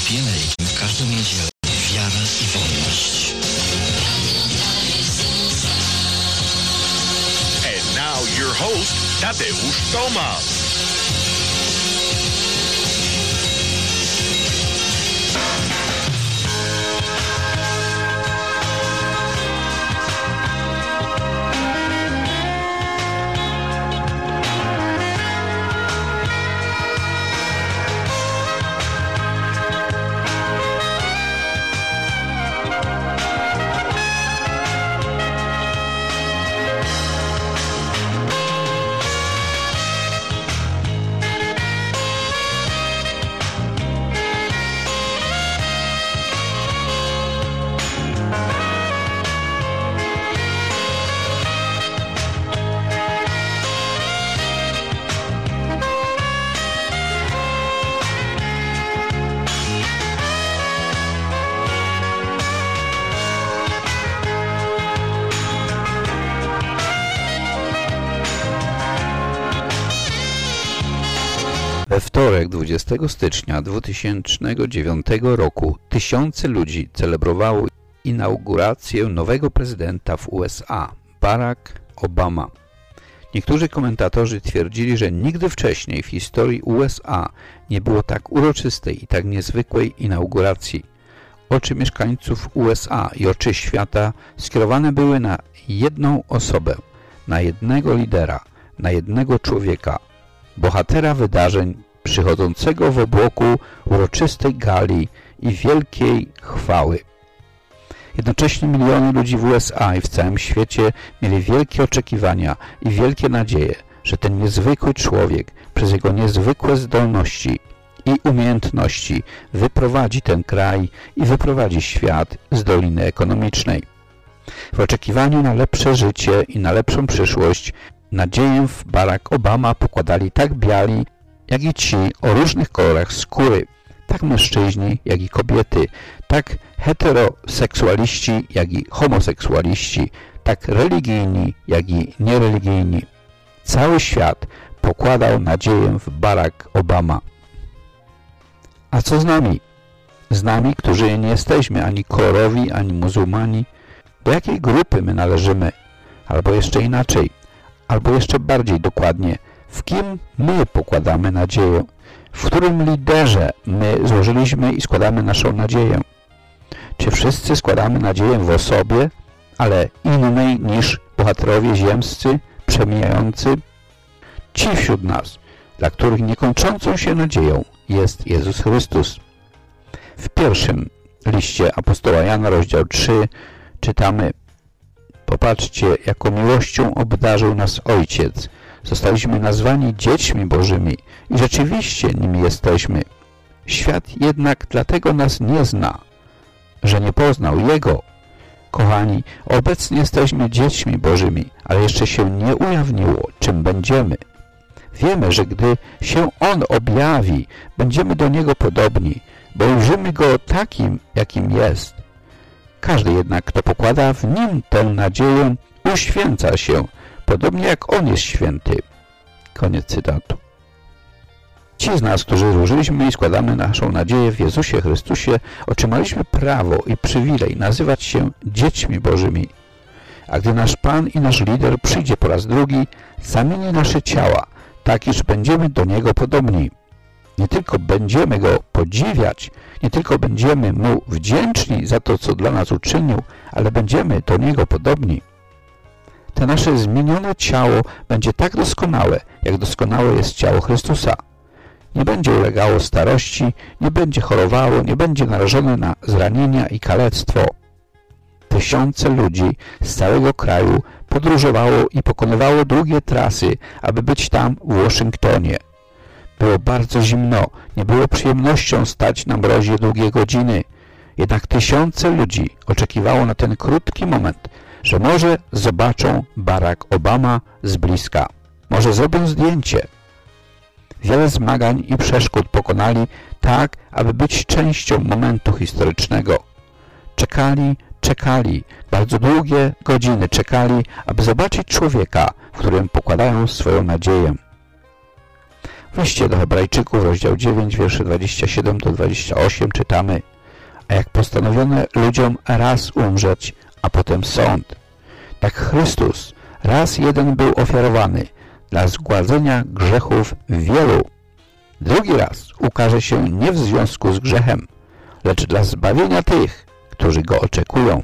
Happy American w każdą niedzielę. Wiara i wolność. And now your host, Tadeusz Tomasz. We wtorek 20 stycznia 2009 roku tysiące ludzi celebrowało inaugurację nowego prezydenta w USA, Barack Obama. Niektórzy komentatorzy twierdzili, że nigdy wcześniej w historii USA nie było tak uroczystej i tak niezwykłej inauguracji. Oczy mieszkańców USA i oczy świata skierowane były na jedną osobę, na jednego lidera, na jednego człowieka, bohatera wydarzeń przychodzącego w obłoku uroczystej gali i wielkiej chwały. Jednocześnie miliony ludzi w USA i w całym świecie mieli wielkie oczekiwania i wielkie nadzieje, że ten niezwykły człowiek przez jego niezwykłe zdolności i umiejętności wyprowadzi ten kraj i wyprowadzi świat z doliny ekonomicznej. W oczekiwaniu na lepsze życie i na lepszą przyszłość nadzieję w Barack Obama pokładali tak biali, jak i ci o różnych kolorach skóry, tak mężczyźni, jak i kobiety, tak heteroseksualiści, jak i homoseksualiści, tak religijni, jak i niereligijni. Cały świat pokładał nadzieję w Barack Obama. A co z nami? Z nami, którzy nie jesteśmy ani kolorowi, ani muzułmani? Do jakiej grupy my należymy? Albo jeszcze inaczej, albo jeszcze bardziej dokładnie, w kim my pokładamy nadzieję? W którym liderze my złożyliśmy i składamy naszą nadzieję? Czy wszyscy składamy nadzieję w osobie, ale innej niż bohaterowie ziemscy, przemijający? Ci wśród nas, dla których niekończącą się nadzieją jest Jezus Chrystus. W pierwszym liście apostoła Jana, rozdział 3, czytamy: Popatrzcie, jaką miłością obdarzył nas Ojciec. Zostaliśmy nazwani dziećmi Bożymi i rzeczywiście nimi jesteśmy. Świat jednak dlatego nas nie zna, że nie poznał Jego. Kochani, obecnie jesteśmy dziećmi Bożymi, ale jeszcze się nie ujawniło, czym będziemy. Wiemy, że gdy się On objawi, będziemy do Niego podobni, bo ujrzymy Go takim, jakim jest. Każdy jednak, kto pokłada w Nim tę nadzieję, uświęca się, podobnie jak On jest święty. Koniec cytatu. Ci z nas, którzy złożyliśmy i składamy naszą nadzieję w Jezusie Chrystusie, otrzymaliśmy prawo i przywilej nazywać się dziećmi Bożymi. A gdy nasz Pan i nasz lider przyjdzie po raz drugi, zamieni nasze ciała, tak iż będziemy do Niego podobni. Nie tylko będziemy Go podziwiać, nie tylko będziemy Mu wdzięczni za to, co dla nas uczynił, ale będziemy do Niego podobni. To nasze zmienione ciało będzie tak doskonałe, jak doskonałe jest ciało Chrystusa. Nie będzie ulegało starości, nie będzie chorowało, nie będzie narażone na zranienia i kalectwo. Tysiące ludzi z całego kraju podróżowało i pokonywało długie trasy, aby być tam w Waszyngtonie. Było bardzo zimno, nie było przyjemnością stać na mrozie długie godziny. Jednak tysiące ludzi oczekiwało na ten krótki moment, że może zobaczą Barack Obama z bliska. Może zrobią zdjęcie. Wiele zmagań i przeszkód pokonali tak, aby być częścią momentu historycznego. Czekali, bardzo długie godziny czekali, aby zobaczyć człowieka, w którym pokładają swoją nadzieję. W liście do Hebrajczyków, rozdział 9, wiersze 27-28 czytamy: a jak postanowiono ludziom raz umrzeć, a potem sąd, tak Chrystus raz jeden był ofiarowany dla zgładzenia grzechów wielu. Drugi raz ukaże się nie w związku z grzechem, lecz dla zbawienia tych, którzy go oczekują.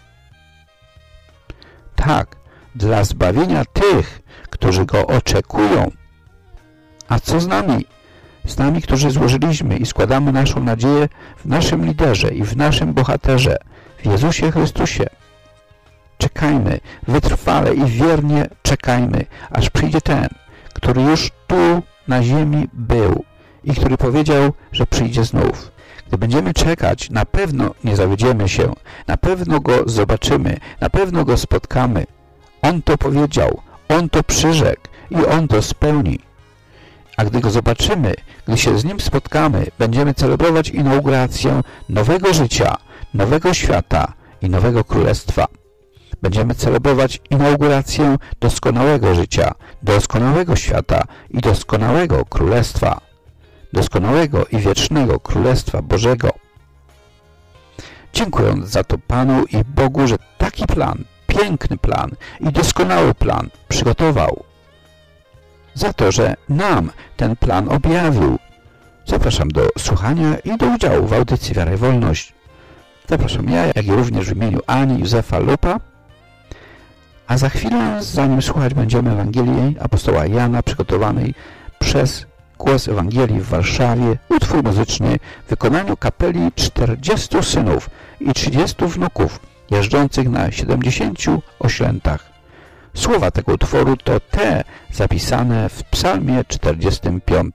Tak, dla zbawienia tych, którzy go oczekują. A co z nami? Z nami, którzy złożyliśmy i składamy naszą nadzieję w naszym liderze i w naszym bohaterze, w Jezusie Chrystusie. Czekajmy, wytrwale i wiernie czekajmy, aż przyjdzie ten, który już tu na ziemi był i który powiedział, że przyjdzie znów. Gdy będziemy czekać, na pewno nie zawiedziemy się, na pewno go zobaczymy, na pewno go spotkamy. On to powiedział, on to przyrzekł i on to spełni. A gdy go zobaczymy, gdy się z nim spotkamy, będziemy celebrować inaugurację nowego życia, nowego świata i nowego królestwa. Będziemy celebrować inaugurację doskonałego życia, doskonałego świata i doskonałego królestwa. Doskonałego i wiecznego Królestwa Bożego. Dziękując za to Panu i Bogu, że taki plan, piękny plan i doskonały plan przygotował. Za to, że nam ten plan objawił. Zapraszam do słuchania i do udziału w audycji Wiara i Wolność. Zapraszam ja, jak i również w imieniu Ani Józefa Lupa. A za chwilę, zanim słuchać będziemy Ewangelii apostoła Jana przygotowanej przez Głos Ewangelii w Warszawie, utwór muzyczny w wykonaniu kapeli 40 synów i 30 wnuków jeżdżących na 70 oślętach. Słowa tego utworu to te zapisane w psalmie 45.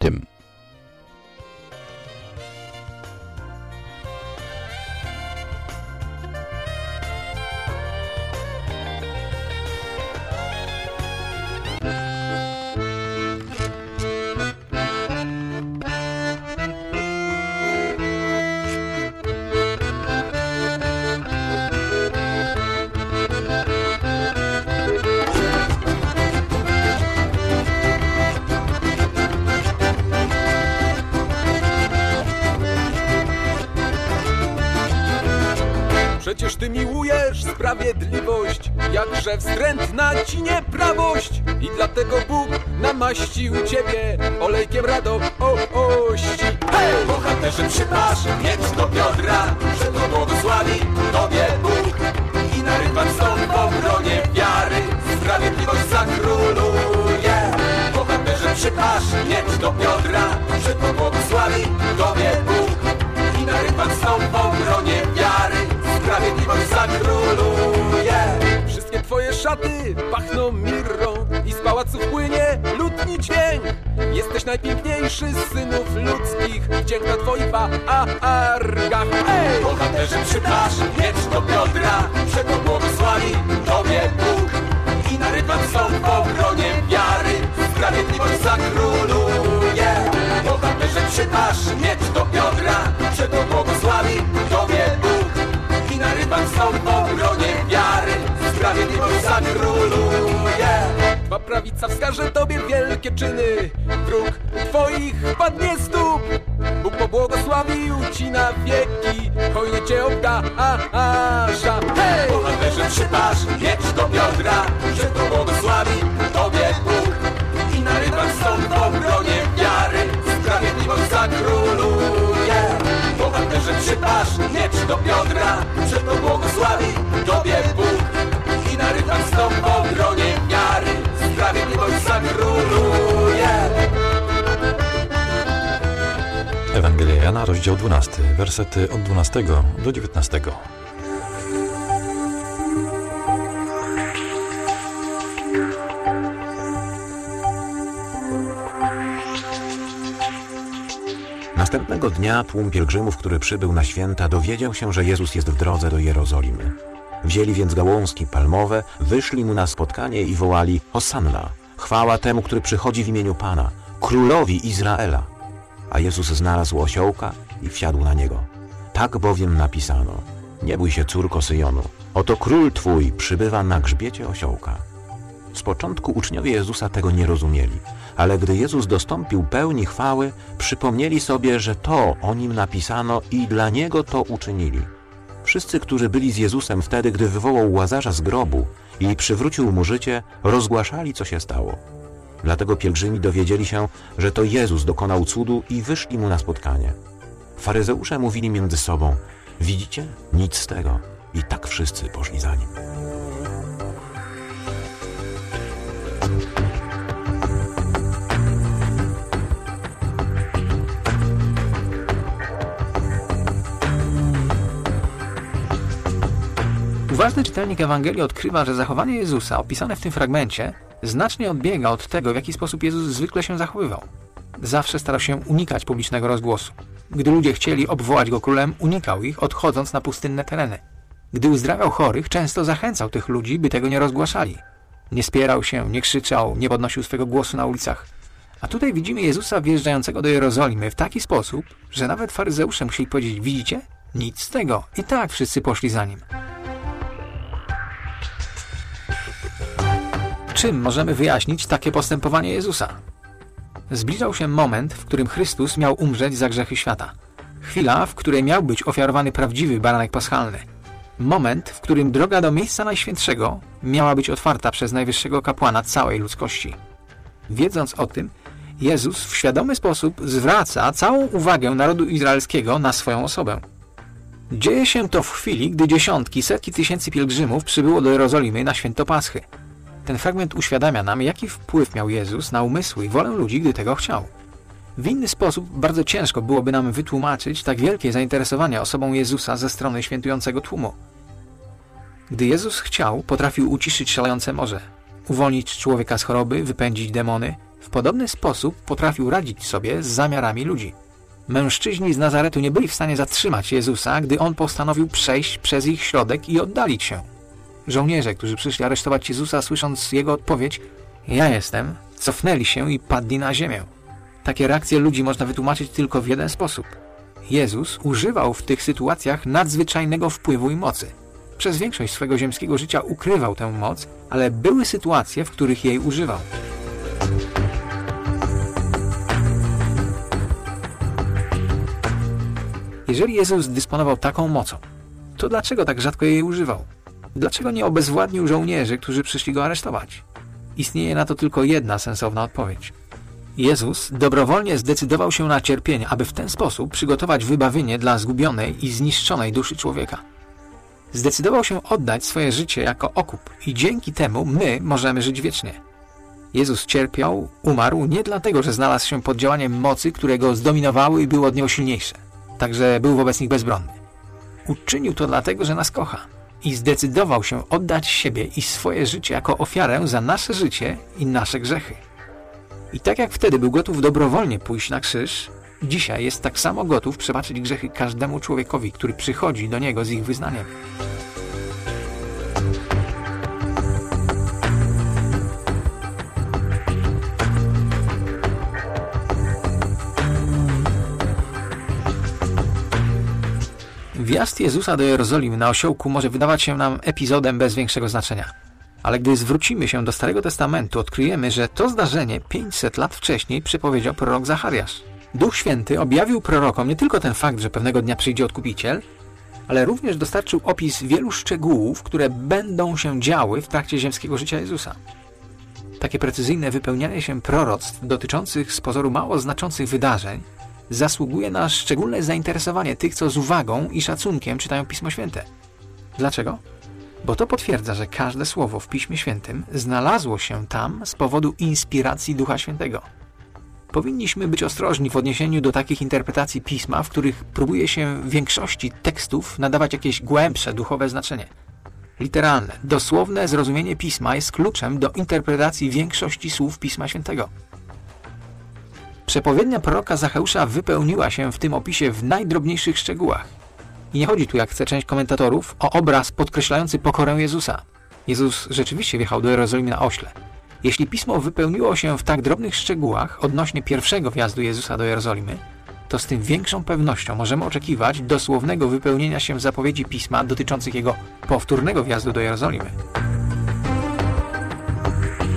Przecież Ty miłujesz sprawiedliwość, jakże wstrętna Ci nieprawość. I dlatego Bóg namaścił Ciebie olejkiem radości. Hej! Bohaterze, przypasz miecz do biodra, że to błogosławi Tobie Bóg. I na rydwan stąd w obronie wiary sprawiedliwość zakróluje. Bohaterze, przypasz miecz do biodra, że to błogosławi Tobie Bóg. I na rydwan stąd w obronie wiary sprawiedliwość zakróluje. Wszystkie Twoje szaty pachną mirrą i z pałaców płynie lutni dźwięk. Jesteś najpiękniejszy z synów ludzkich, wdzięk na Twoich wargach. Ej! Bohaterze, przypasz miecz do biodra, że to błogosławi Tobie Bóg. I na rydwan stąd w obronie wiary sprawiedliwość zakróluje. Bohaterze, przypasz miecz do biodra, że to błogosławi Tobie Bóg. I na rydwan stąd w obronie wiary sprawiedliwość zakróluje. Twa prawica wskaże Tobie wielkie czyny, wróg Twoich padnie stóp. Bóg pobłogosławił Ci na wieki, hojnie Cię obdarza. Hej! Bohaterze, przypasz miecz do biodra, że to błogosławi Tobie Bóg. I na rydwan stąd w obronie wiary sprawiedliwość zakróluje. Bohaterze, przypasz miecz do biodra, że to błogosławi Tobie Bóg. I na rydwan stąd w obronie wiary sprawiedliwość zakróluje. Ewangelia Jana, rozdział 12, wersety od 12 do 19. Następnego dnia tłum pielgrzymów, który przybył na święta, dowiedział się, że Jezus jest w drodze do Jerozolimy. Wzięli więc gałązki palmowe, wyszli mu na spotkanie i wołali: Hosanna! Chwała temu, który przychodzi w imieniu Pana, królowi Izraela. A Jezus znalazł osiołka i wsiadł na niego. Tak bowiem napisano: Nie bój się, córko Syjonu, oto król twój przybywa na grzbiecie osiołka. Z początku uczniowie Jezusa tego nie rozumieli, ale gdy Jezus dostąpił pełni chwały, przypomnieli sobie, że to o Nim napisano i dla Niego to uczynili. Wszyscy, którzy byli z Jezusem wtedy, gdy wywołał Łazarza z grobu i przywrócił mu życie, rozgłaszali, co się stało. Dlatego pielgrzymi dowiedzieli się, że to Jezus dokonał cudu i wyszli mu na spotkanie. Faryzeusze mówili między sobą: widzicie? Nic z tego. I tak wszyscy poszli za Nim. Uważny czytelnik Ewangelii odkrywa, że zachowanie Jezusa opisane w tym fragmencie znacznie odbiega od tego, w jaki sposób Jezus zwykle się zachowywał. Zawsze starał się unikać publicznego rozgłosu. Gdy ludzie chcieli obwołać Go królem, unikał ich, odchodząc na pustynne tereny. Gdy uzdrawiał chorych, często zachęcał tych ludzi, by tego nie rozgłaszali. Nie spierał się, nie krzyczał, nie podnosił swego głosu na ulicach. A tutaj widzimy Jezusa wjeżdżającego do Jerozolimy w taki sposób, że nawet faryzeusze musieli powiedzieć: widzicie? Nic z tego. I tak wszyscy poszli za Nim. Czym możemy wyjaśnić takie postępowanie Jezusa? Zbliżał się moment, w którym Chrystus miał umrzeć za grzechy świata. Chwila, w której miał być ofiarowany prawdziwy baranek paschalny. Moment, w którym droga do miejsca najświętszego miała być otwarta przez najwyższego kapłana całej ludzkości. Wiedząc o tym, Jezus w świadomy sposób zwraca całą uwagę narodu izraelskiego na swoją osobę. Dzieje się to w chwili, gdy dziesiątki, setki tysięcy pielgrzymów przybyło do Jerozolimy na święto Paschy. Ten fragment uświadamia nam, jaki wpływ miał Jezus na umysły i wolę ludzi, gdy tego chciał. W inny sposób bardzo ciężko byłoby nam wytłumaczyć tak wielkie zainteresowanie osobą Jezusa ze strony świętującego tłumu. Gdy Jezus chciał, potrafił uciszyć szalejące morze, uwolnić człowieka z choroby, wypędzić demony. W podobny sposób potrafił radzić sobie z zamiarami ludzi. Mężczyźni z Nazaretu nie byli w stanie zatrzymać Jezusa, gdy On postanowił przejść przez ich środek i oddalić się. Żołnierze, którzy przyszli aresztować Jezusa, słysząc Jego odpowiedź: ja jestem, cofnęli się i padli na ziemię. Takie reakcje ludzi można wytłumaczyć tylko w jeden sposób. Jezus używał w tych sytuacjach nadzwyczajnego wpływu i mocy. Przez większość swego ziemskiego życia ukrywał tę moc, ale były sytuacje, w których jej używał. Jeżeli Jezus dysponował taką mocą, to dlaczego tak rzadko jej używał? Dlaczego nie obezwładnił żołnierzy, którzy przyszli Go aresztować? Istnieje na to tylko jedna sensowna odpowiedź. Jezus dobrowolnie zdecydował się na cierpienie, aby w ten sposób przygotować wybawienie dla zgubionej i zniszczonej duszy człowieka. Zdecydował się oddać swoje życie jako okup i dzięki temu my możemy żyć wiecznie. Jezus cierpiał, umarł nie dlatego, że znalazł się pod działaniem mocy, które Go zdominowały i były od Niego silniejsze. Także był wobec nich bezbronny. Uczynił to dlatego, że nas kocha i zdecydował się oddać siebie i swoje życie jako ofiarę za nasze życie i nasze grzechy. I tak jak wtedy był gotów dobrowolnie pójść na krzyż, dzisiaj jest tak samo gotów przebaczyć grzechy każdemu człowiekowi, który przychodzi do Niego z ich wyznaniem. Wjazd Jezusa do Jerozolimy na osiołku może wydawać się nam epizodem bez większego znaczenia. Ale gdy zwrócimy się do Starego Testamentu, odkryjemy, że to zdarzenie 500 lat wcześniej przepowiedział prorok Zachariasz. Duch Święty objawił prorokom nie tylko ten fakt, że pewnego dnia przyjdzie Odkupiciel, ale również dostarczył opis wielu szczegółów, które będą się działy w trakcie ziemskiego życia Jezusa. Takie precyzyjne wypełnianie się proroctw dotyczących z pozoru mało znaczących wydarzeń zasługuje na szczególne zainteresowanie tych, co z uwagą i szacunkiem czytają Pismo Święte. Dlaczego? Bo to potwierdza, że każde słowo w Piśmie Świętym znalazło się tam z powodu inspiracji Ducha Świętego. Powinniśmy być ostrożni w odniesieniu do takich interpretacji Pisma, w których próbuje się w większości tekstów nadawać jakieś głębsze duchowe znaczenie. Literalne, dosłowne zrozumienie Pisma jest kluczem do interpretacji większości słów Pisma Świętego. Przepowiednia proroka Zacheusza wypełniła się w tym opisie w najdrobniejszych szczegółach. I nie chodzi tu, jak chce część komentatorów, o obraz podkreślający pokorę Jezusa. Jezus rzeczywiście wjechał do Jerozolimy na ośle. Jeśli Pismo wypełniło się w tak drobnych szczegółach odnośnie pierwszego wjazdu Jezusa do Jerozolimy, to z tym większą pewnością możemy oczekiwać dosłownego wypełnienia się zapowiedzi Pisma dotyczących Jego powtórnego wjazdu do Jerozolimy.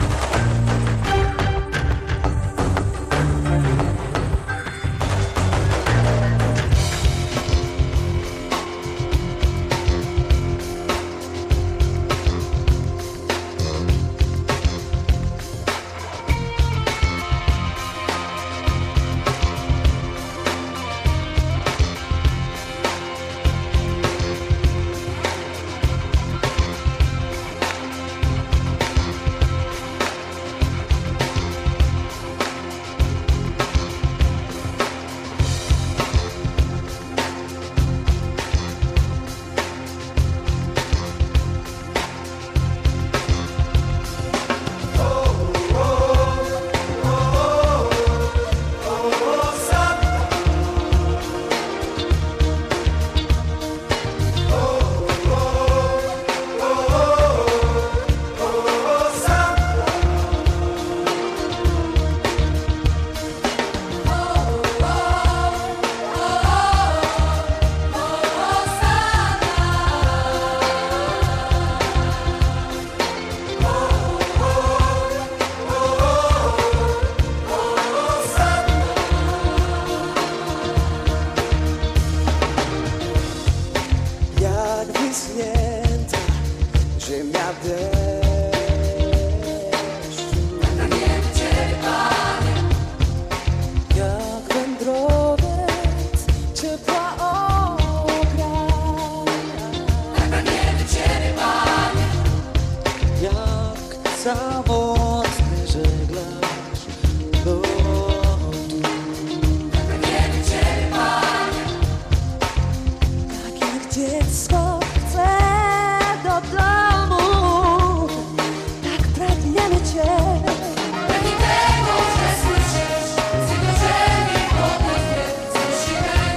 tak wyschnięta ziemia deszczu. Pragniemy Ciebie, Panie, jak wędrowiec ciepła ogrania. Pragniemy Ciebie, Panie, jak samotny żeglarz lotu. Pragniemy Ciebie, Panie, tak jak dziecko chce do domu, tak pragniemy Cię. Pragnie tego, że słyszysz zjednoczenie w modlitwie, znosimy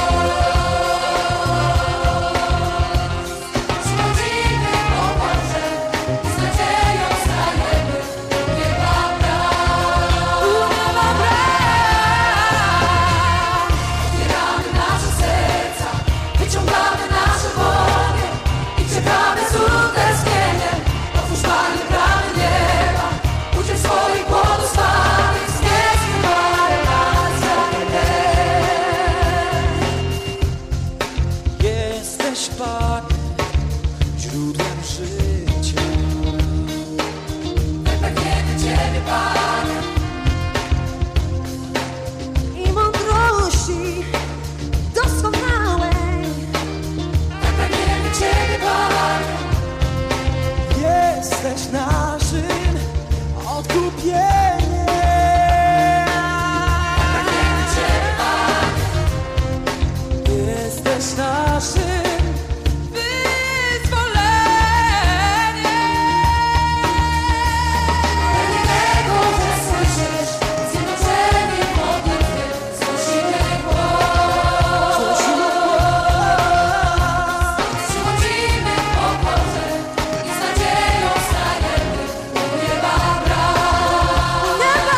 głos. Przychodzimy po Boże i z nadzieją stajemy u nieba bram. U nieba bram. Otwieramy nasze serca, wyciągamy nasze dłonie i czekamy z utęsknieniem. Otwórz, Panie, bramy nieba, udziel swoich błogosławień, nie zmywaj nas jak deszcz. Jesteś, Panie, źródłem życia. Pragniemy Ciebie, Panie, i mądrości doskonałej. Pragniemy Ciebie, Panie, jesteś naszym odkupieniem. Pragniemy Ciebie, Panie, jesteś naszym wyzwoleniem. Pragnie tego, że słyszysz zjednoczenie w modlitwie, znosimy głos. Przychodzimy po Boże i z nadzieją stajemy u nieba bram.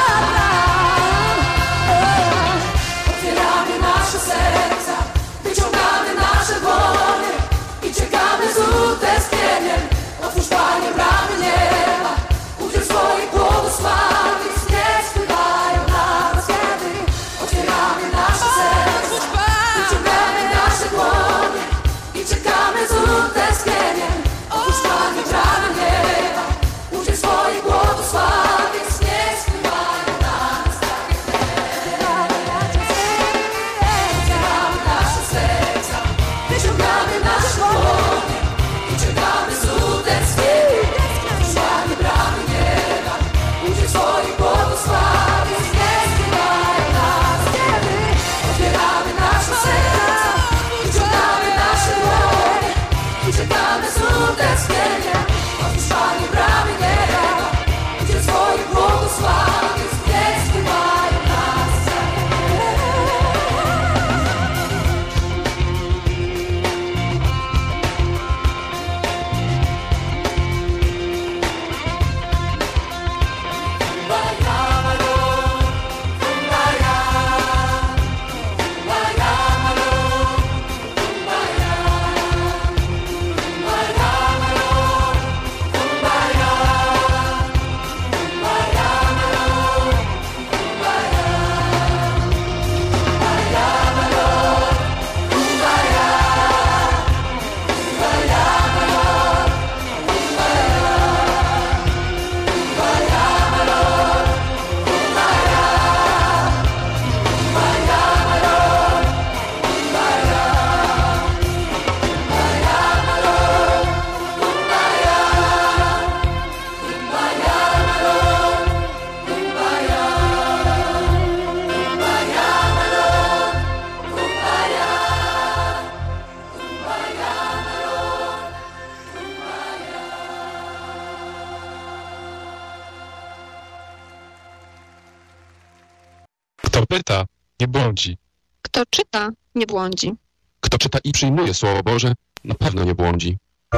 Otwieramy nasze serca, wyciągamy nasze dłonie i czekamy z utęsknieniem. Otwórz, Panie, bramy nieba, udziel swoich błogosławień, nie spływają na nas kiedy. Otwieramy nasze serca, wyciągamy nasze dłonie i czekamy z utęsknieniem. Otwórz, Panie, bramy nieba, udziel swoich błogosławień, nie spływają na nas kiedy. Otwieramy nasze serca, wyciągamy nasze dłonie i czekamy z utęsknieniem. Otwórz, Panie, bramy nieba, udziel swoich błogosławień, nie spływają na nas kiedy. Otwieramy nasze serca, wyciągamy nasze dłonie i czekamy z utęsknieniem. Otwórz, Panie, bramy nieba, udziel swoich błogosławień, nie spływają na nas kiedy. Kto pyta, nie błądzi. Kto czyta, nie błądzi. Kto czyta i przyjmuje Słowo Boże, na pewno nie błądzi.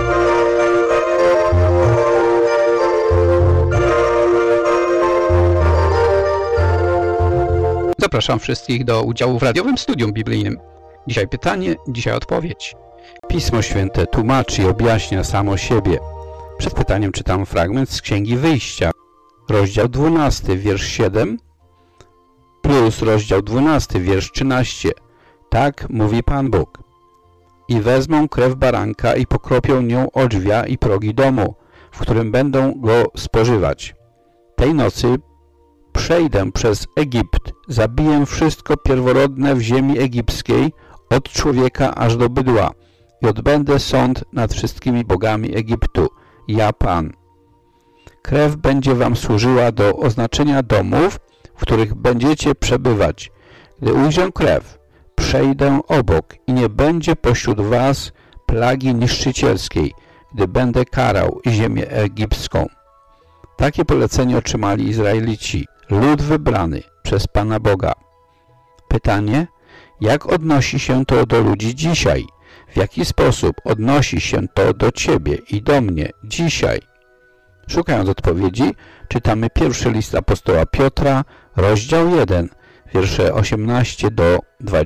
Zapraszam wszystkich do udziału w radiowym studium biblijnym. Dzisiaj pytanie, dzisiaj odpowiedź. Pismo Święte tłumaczy i objaśnia samo siebie. Przed pytaniem czytam fragment z Księgi Wyjścia, rozdział 12, wiersz 7 plus rozdział 12, wiersz 13. Tak mówi Pan Bóg. I wezmą krew baranka i pokropią nią o drzwi i progi domu, w którym będą go spożywać. Tej nocy przejdę przez Egipt, zabiję wszystko pierworodne w ziemi egipskiej, od człowieka aż do bydła, i odbędę sąd nad wszystkimi bogami Egiptu. Ja Pan. Krew będzie wam służyła do oznaczenia domów, w których będziecie przebywać. Gdy ujrzę krew, przejdę obok i nie będzie pośród was plagi niszczycielskiej, gdy będę karał ziemię egipską. Takie polecenie otrzymali Izraelici, lud wybrany przez Pana Boga. Pytanie, jak odnosi się to do ludzi dzisiaj? W jaki sposób odnosi się to do ciebie i do mnie dzisiaj? Szukając odpowiedzi, czytamy pierwszy list apostoła Piotra, rozdział 1, wiersze 18 do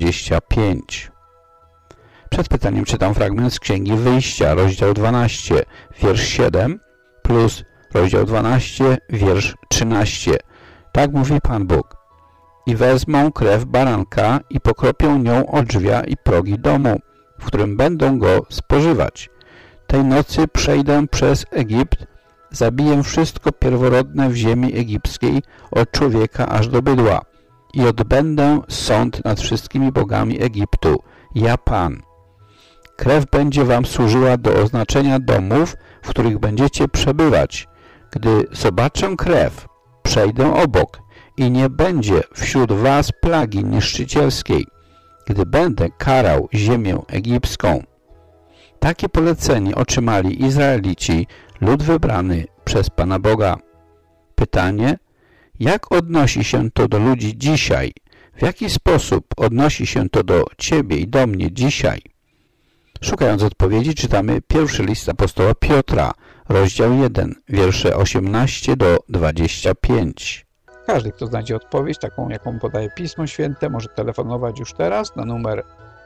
25. Przed pytaniem czytam fragment z Księgi Wyjścia, rozdział 12, wiersz 7, plus rozdział 12, wiersz 13. Tak mówi Pan Bóg. I wezmą krew baranka i pokropią nią o drzwi i progi domu, w którym będą go spożywać. Tej nocy przejdę przez Egipt, zabiję wszystko pierworodne w ziemi egipskiej, od człowieka aż do bydła, i odbędę sąd nad wszystkimi bogami Egiptu. Ja Pan. Krew będzie wam służyła do oznaczenia domów, w których będziecie przebywać. Gdy zobaczę krew, przejdę obok i nie będzie wśród was plagi niszczycielskiej, gdy będę karał ziemię egipską. Takie polecenie otrzymali Izraelici, lud wybrany przez Pana Boga. Pytanie, jak odnosi się to do ludzi dzisiaj? W jaki sposób odnosi się to do ciebie i do mnie dzisiaj? Szukając odpowiedzi, czytamy pierwszy list apostoła Piotra, rozdział 1, wiersze 18 do 25. Każdy, kto znajdzie odpowiedź, taką jaką podaje Pismo Święte, może telefonować już teraz na numer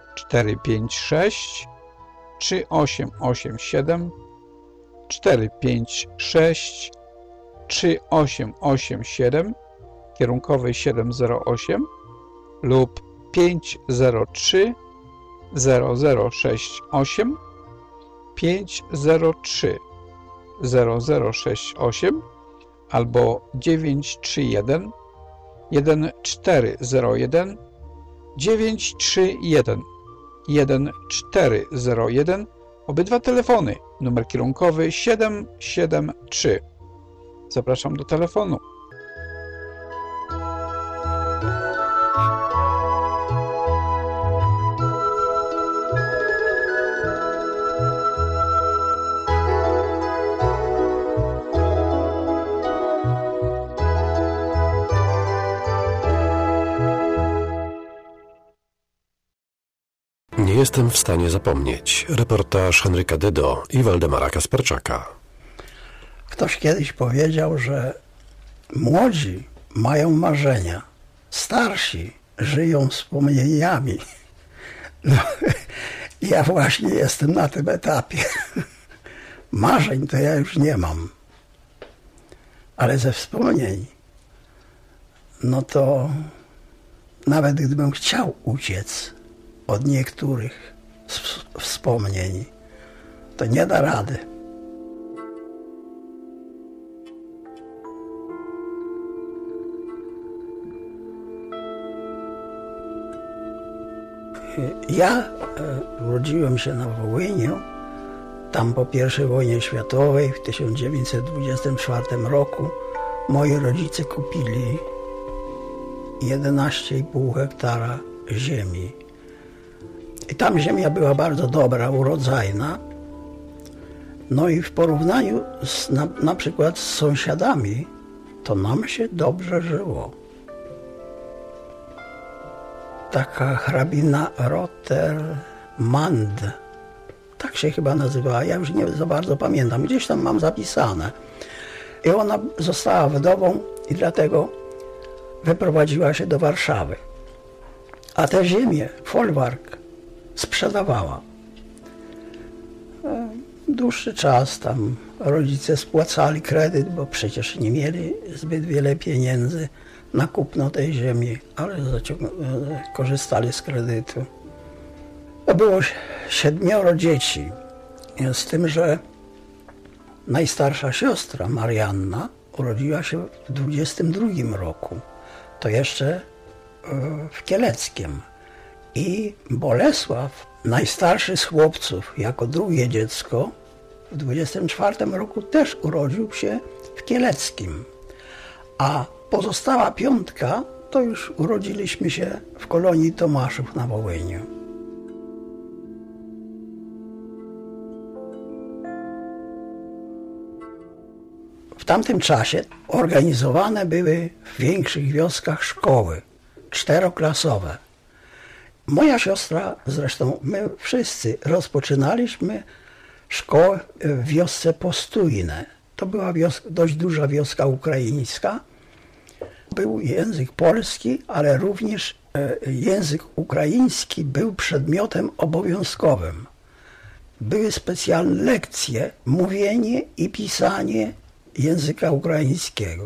456 3887 456 3887, kierunkowy 708 lub 503 0068 503 0068 albo 931 1401 931 1401. Obydwa telefony, numer kierunkowy 773. Zapraszam do telefonu. Nie jestem w stanie zapomnieć. Reportaż Henryka Dydo i Waldemara Kasperczaka. Ktoś kiedyś powiedział, że młodzi mają marzenia, starsi żyją wspomnieniami. No, ja właśnie jestem na tym etapie. Marzeń to ja już nie mam. Ale ze wspomnień, no to nawet gdybym chciał uciec od niektórych wspomnień, to nie da rady. Ja urodziłem się na Wołyniu, tam po I wojnie światowej w 1924 roku moi rodzice kupili 11,5 hektara ziemi. I tam ziemia była bardzo dobra, urodzajna. No i w porównaniu na przykład z sąsiadami, to nam się dobrze żyło. Taka hrabina Rotermand, tak się chyba nazywała, ja już nie za bardzo pamiętam, gdzieś tam mam zapisane. I ona została wdową i dlatego wyprowadziła się do Warszawy. A te ziemię, folwark, sprzedawała. Dłuższy czas tam rodzice spłacali kredyt, bo przecież nie mieli zbyt wiele pieniędzy na kupno tej ziemi, ale korzystali z kredytu. To było 7 dzieci, z tym, że najstarsza siostra, Marianna, urodziła się w 22 roku. To jeszcze w Kieleckiem. I Bolesław, najstarszy z chłopców, jako drugie dziecko, w 24 roku też urodził się w Kieleckim. A pozostała 5 to już urodziliśmy się w kolonii Tomaszów na Wołyniu. W tamtym czasie organizowane były w większych wioskach szkoły 4-klasowe. Moja siostra, zresztą my wszyscy rozpoczynaliśmy szkołę w wiosce Postójne. To była dość duża wioska ukraińska. Był język polski, ale również język ukraiński był przedmiotem obowiązkowym. Były specjalne lekcje, mówienie i pisanie języka ukraińskiego.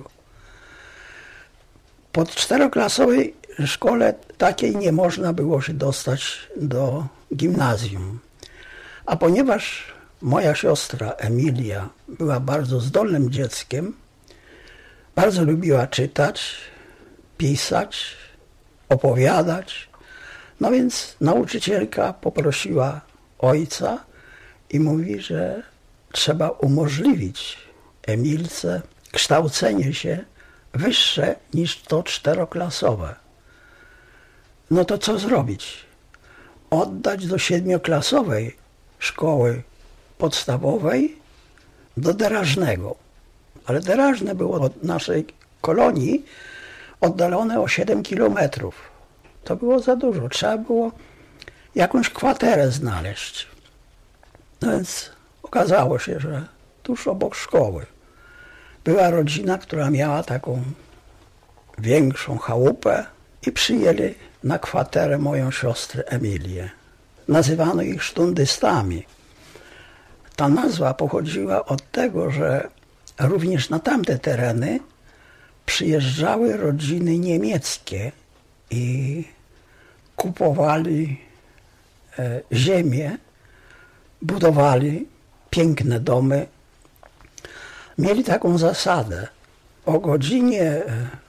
Pod 4-klasowej szkole takiej nie można było się dostać do gimnazjum. A ponieważ moja siostra Emilia była bardzo zdolnym dzieckiem, bardzo lubiła czytać, pisać, opowiadać, no więc nauczycielka poprosiła ojca i mówi, że trzeba umożliwić Emilce kształcenie się wyższe niż to 4-klasowe. No to co zrobić? Oddać do 7-klasowej szkoły podstawowej do Derażnego. Ale Derażne było od naszej kolonii oddalone o 7 kilometrów. To było za dużo. Trzeba było jakąś kwaterę znaleźć. No więc okazało się, że tuż obok szkoły była rodzina, która miała taką większą chałupę i przyjęli na kwaterę moją siostrę Emilię. Nazywano ich sztundystami. Ta nazwa pochodziła od tego, że również na tamte tereny przyjeżdżały rodziny niemieckie i kupowali ziemię, budowali piękne domy. Mieli taką zasadę. O godzinie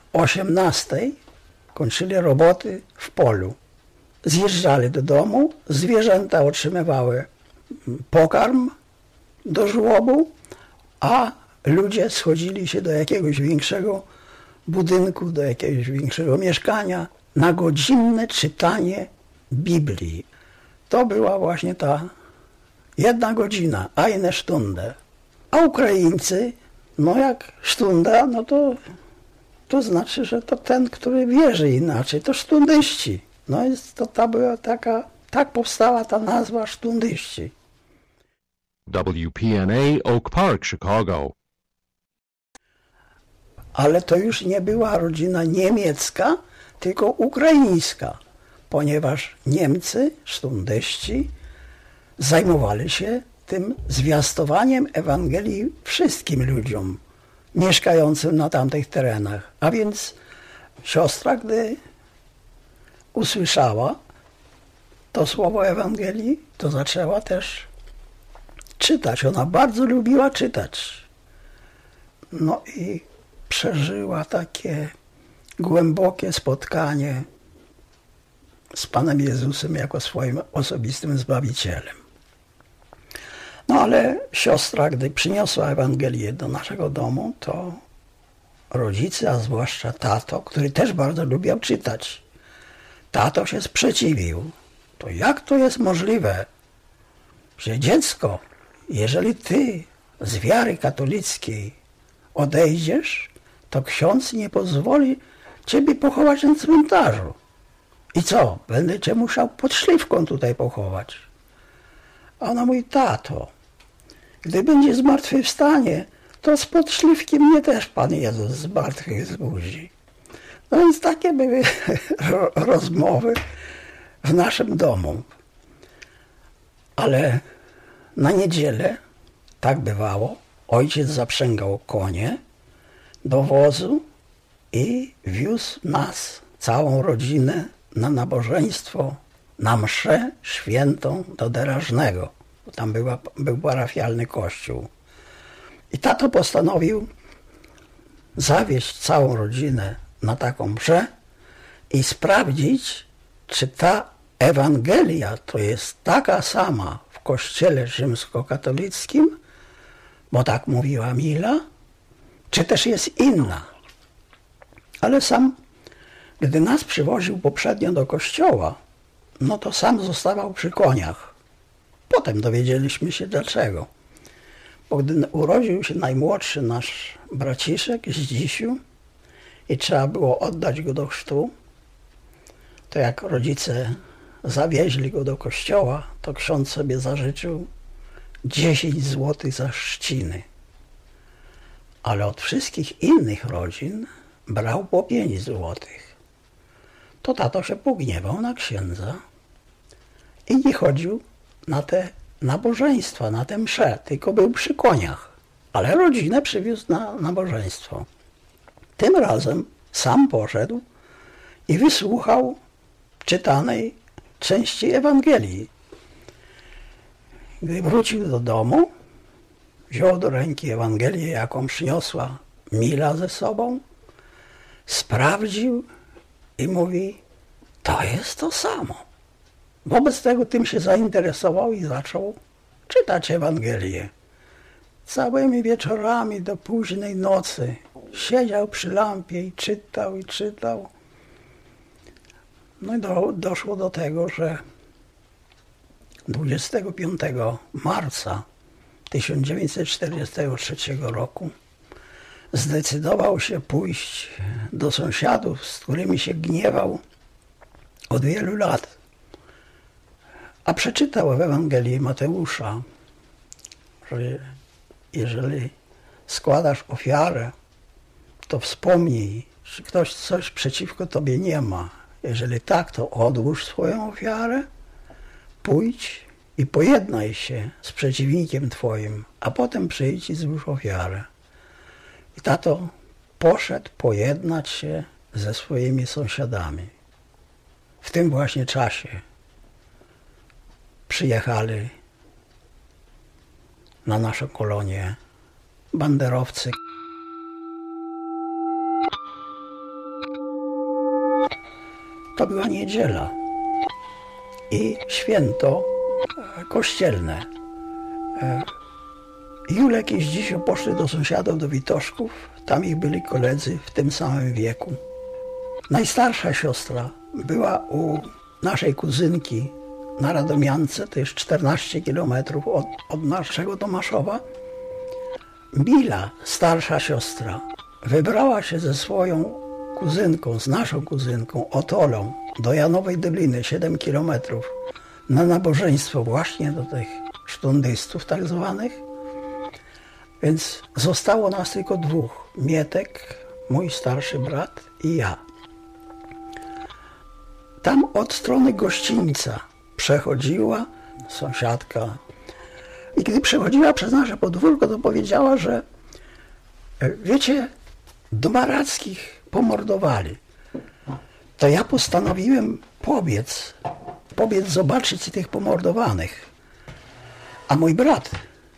18 kończyli roboty w polu. Zjeżdżali do domu, zwierzęta otrzymywały pokarm do żłobu, a ludzie schodzili się do jakiegoś większego budynku, do jakiegoś większego mieszkania na godzinne czytanie Biblii. To była właśnie ta 1 godzina, eine Stunde. A Ukraińcy, no jak sztunda, no to znaczy, że to ten, który wierzy inaczej, to sztundyści. No i to była tak powstała ta nazwa sztundyści. WPNA Oak Park, Chicago. Ale to już nie była rodzina niemiecka, tylko ukraińska, ponieważ Niemcy, sztundyści, zajmowali się tym zwiastowaniem Ewangelii wszystkim ludziom mieszkającym na tamtych terenach. A więc siostra, gdy usłyszała to słowo Ewangelii, to zaczęła też czytać. Ona bardzo lubiła czytać. No i przeżyła takie głębokie spotkanie z Panem Jezusem jako swoim osobistym Zbawicielem. No ale siostra, gdy przyniosła Ewangelię do naszego domu, to rodzice, a zwłaszcza tato, który też bardzo lubiał czytać, tato się sprzeciwił. To jak to jest możliwe, że dziecko, jeżeli ty z wiary katolickiej odejdziesz, to ksiądz nie pozwoli ciebie pochować na cmentarzu. I co? Będę cię musiał pod szlifką tutaj pochować. A ona mówi, tato, gdy będzie zmartwychwstanie, to spod szlifki mnie też Pan Jezus zmartwychwzbudzi. No więc takie były rozmowy w naszym domu. Ale na niedzielę, tak bywało, ojciec zaprzęgał konie do wozu i wiózł nas, całą rodzinę, na nabożeństwo na mszę świętą do Derażnego. Tam był parafialny kościół. I tato postanowił zawieźć całą rodzinę na taką mszę i sprawdzić, czy ta Ewangelia to jest taka sama w kościele rzymskokatolickim, bo tak mówiła Mila, czy też jest inna. Ale sam, gdy nas przywoził poprzednio do kościoła, no to sam zostawał przy koniach. Potem dowiedzieliśmy się dlaczego. Bo gdy urodził się najmłodszy nasz braciszek Zdzisiu i trzeba było oddać go do chrztu, to jak rodzice zawieźli go do kościoła, to ksiądz sobie zażyczył 10 złotych za chrzciny. Ale od wszystkich innych rodzin brał po 5 złotych. To tato się pogniewał na księdza i nie chodził na te nabożeństwa, na te msze, tylko był przy koniach. Ale rodzinę przywiózł na nabożeństwo. Tym razem sam poszedł i wysłuchał czytanej części Ewangelii. Gdy wrócił do domu, wziął do ręki Ewangelię, jaką przyniosła Mila ze sobą, sprawdził i mówi, to jest to samo. Wobec tego tym się zainteresował i zaczął czytać Ewangelię. Całymi wieczorami do późnej nocy siedział przy lampie i czytał. No i doszło do tego, że 25 marca 1943 roku zdecydował się pójść do sąsiadów, z którymi się gniewał od wielu lat. A przeczytał w Ewangelii Mateusza, że jeżeli składasz ofiarę, to wspomnij, czy ktoś coś przeciwko tobie nie ma. Jeżeli tak, to odłóż swoją ofiarę, pójdź i pojednaj się z przeciwnikiem twoim, a potem przyjdź i złóż ofiarę. I tato poszedł pojednać się ze swoimi sąsiadami. W tym właśnie czasie przyjechali na naszą kolonię banderowcy. To była niedziela i święto kościelne. Julek i Zdzisiu poszli do sąsiadów, do Witoszków. Tam ich byli koledzy w tym samym wieku. Najstarsza siostra była u naszej kuzynki na Radomiance, to jest 14 kilometrów od naszego Tomaszowa. Mila, starsza siostra, wybrała się ze swoją kuzynką, z naszą kuzynką, Otolą, do Janowej Doliny, 7 kilometrów, na nabożeństwo właśnie do tych sztundystów tak zwanych. Więc zostało nas tylko dwóch. Mietek, mój starszy brat i ja. Tam od strony gościńca przechodziła sąsiadka i gdy przechodziła przez nasze podwórko, to powiedziała, że wiecie, Domarackich pomordowali. To ja postanowiłem pobiec zobaczyć tych pomordowanych. A mój brat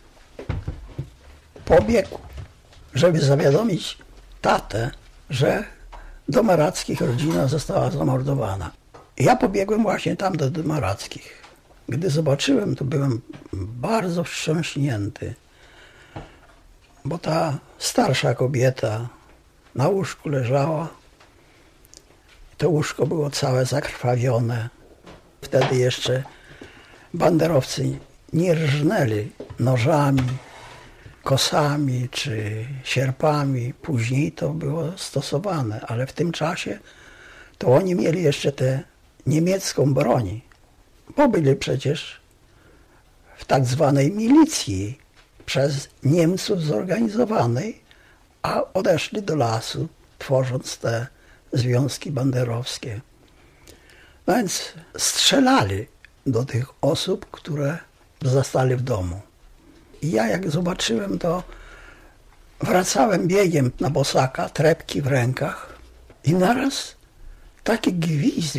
pobiegł, żeby zawiadomić tatę, że Domarackich rodzina została zamordowana. Ja pobiegłem właśnie tam do Domarackich. Gdy zobaczyłem, to byłem bardzo wstrząśnięty, bo ta starsza kobieta na łóżku leżała. To łóżko było całe zakrwawione. Wtedy jeszcze banderowcy nie rżnęli nożami, kosami czy sierpami. Później to było stosowane, ale w tym czasie to oni mieli jeszcze tę niemiecką broń, bo byli przecież w tak zwanej milicji przez Niemców zorganizowanej, a odeszli do lasu, tworząc te związki banderowskie. No więc strzelali do tych osób, które zastali w domu. I ja jak zobaczyłem to, wracałem biegiem na bosaka, trepki w rękach i naraz taki gwizd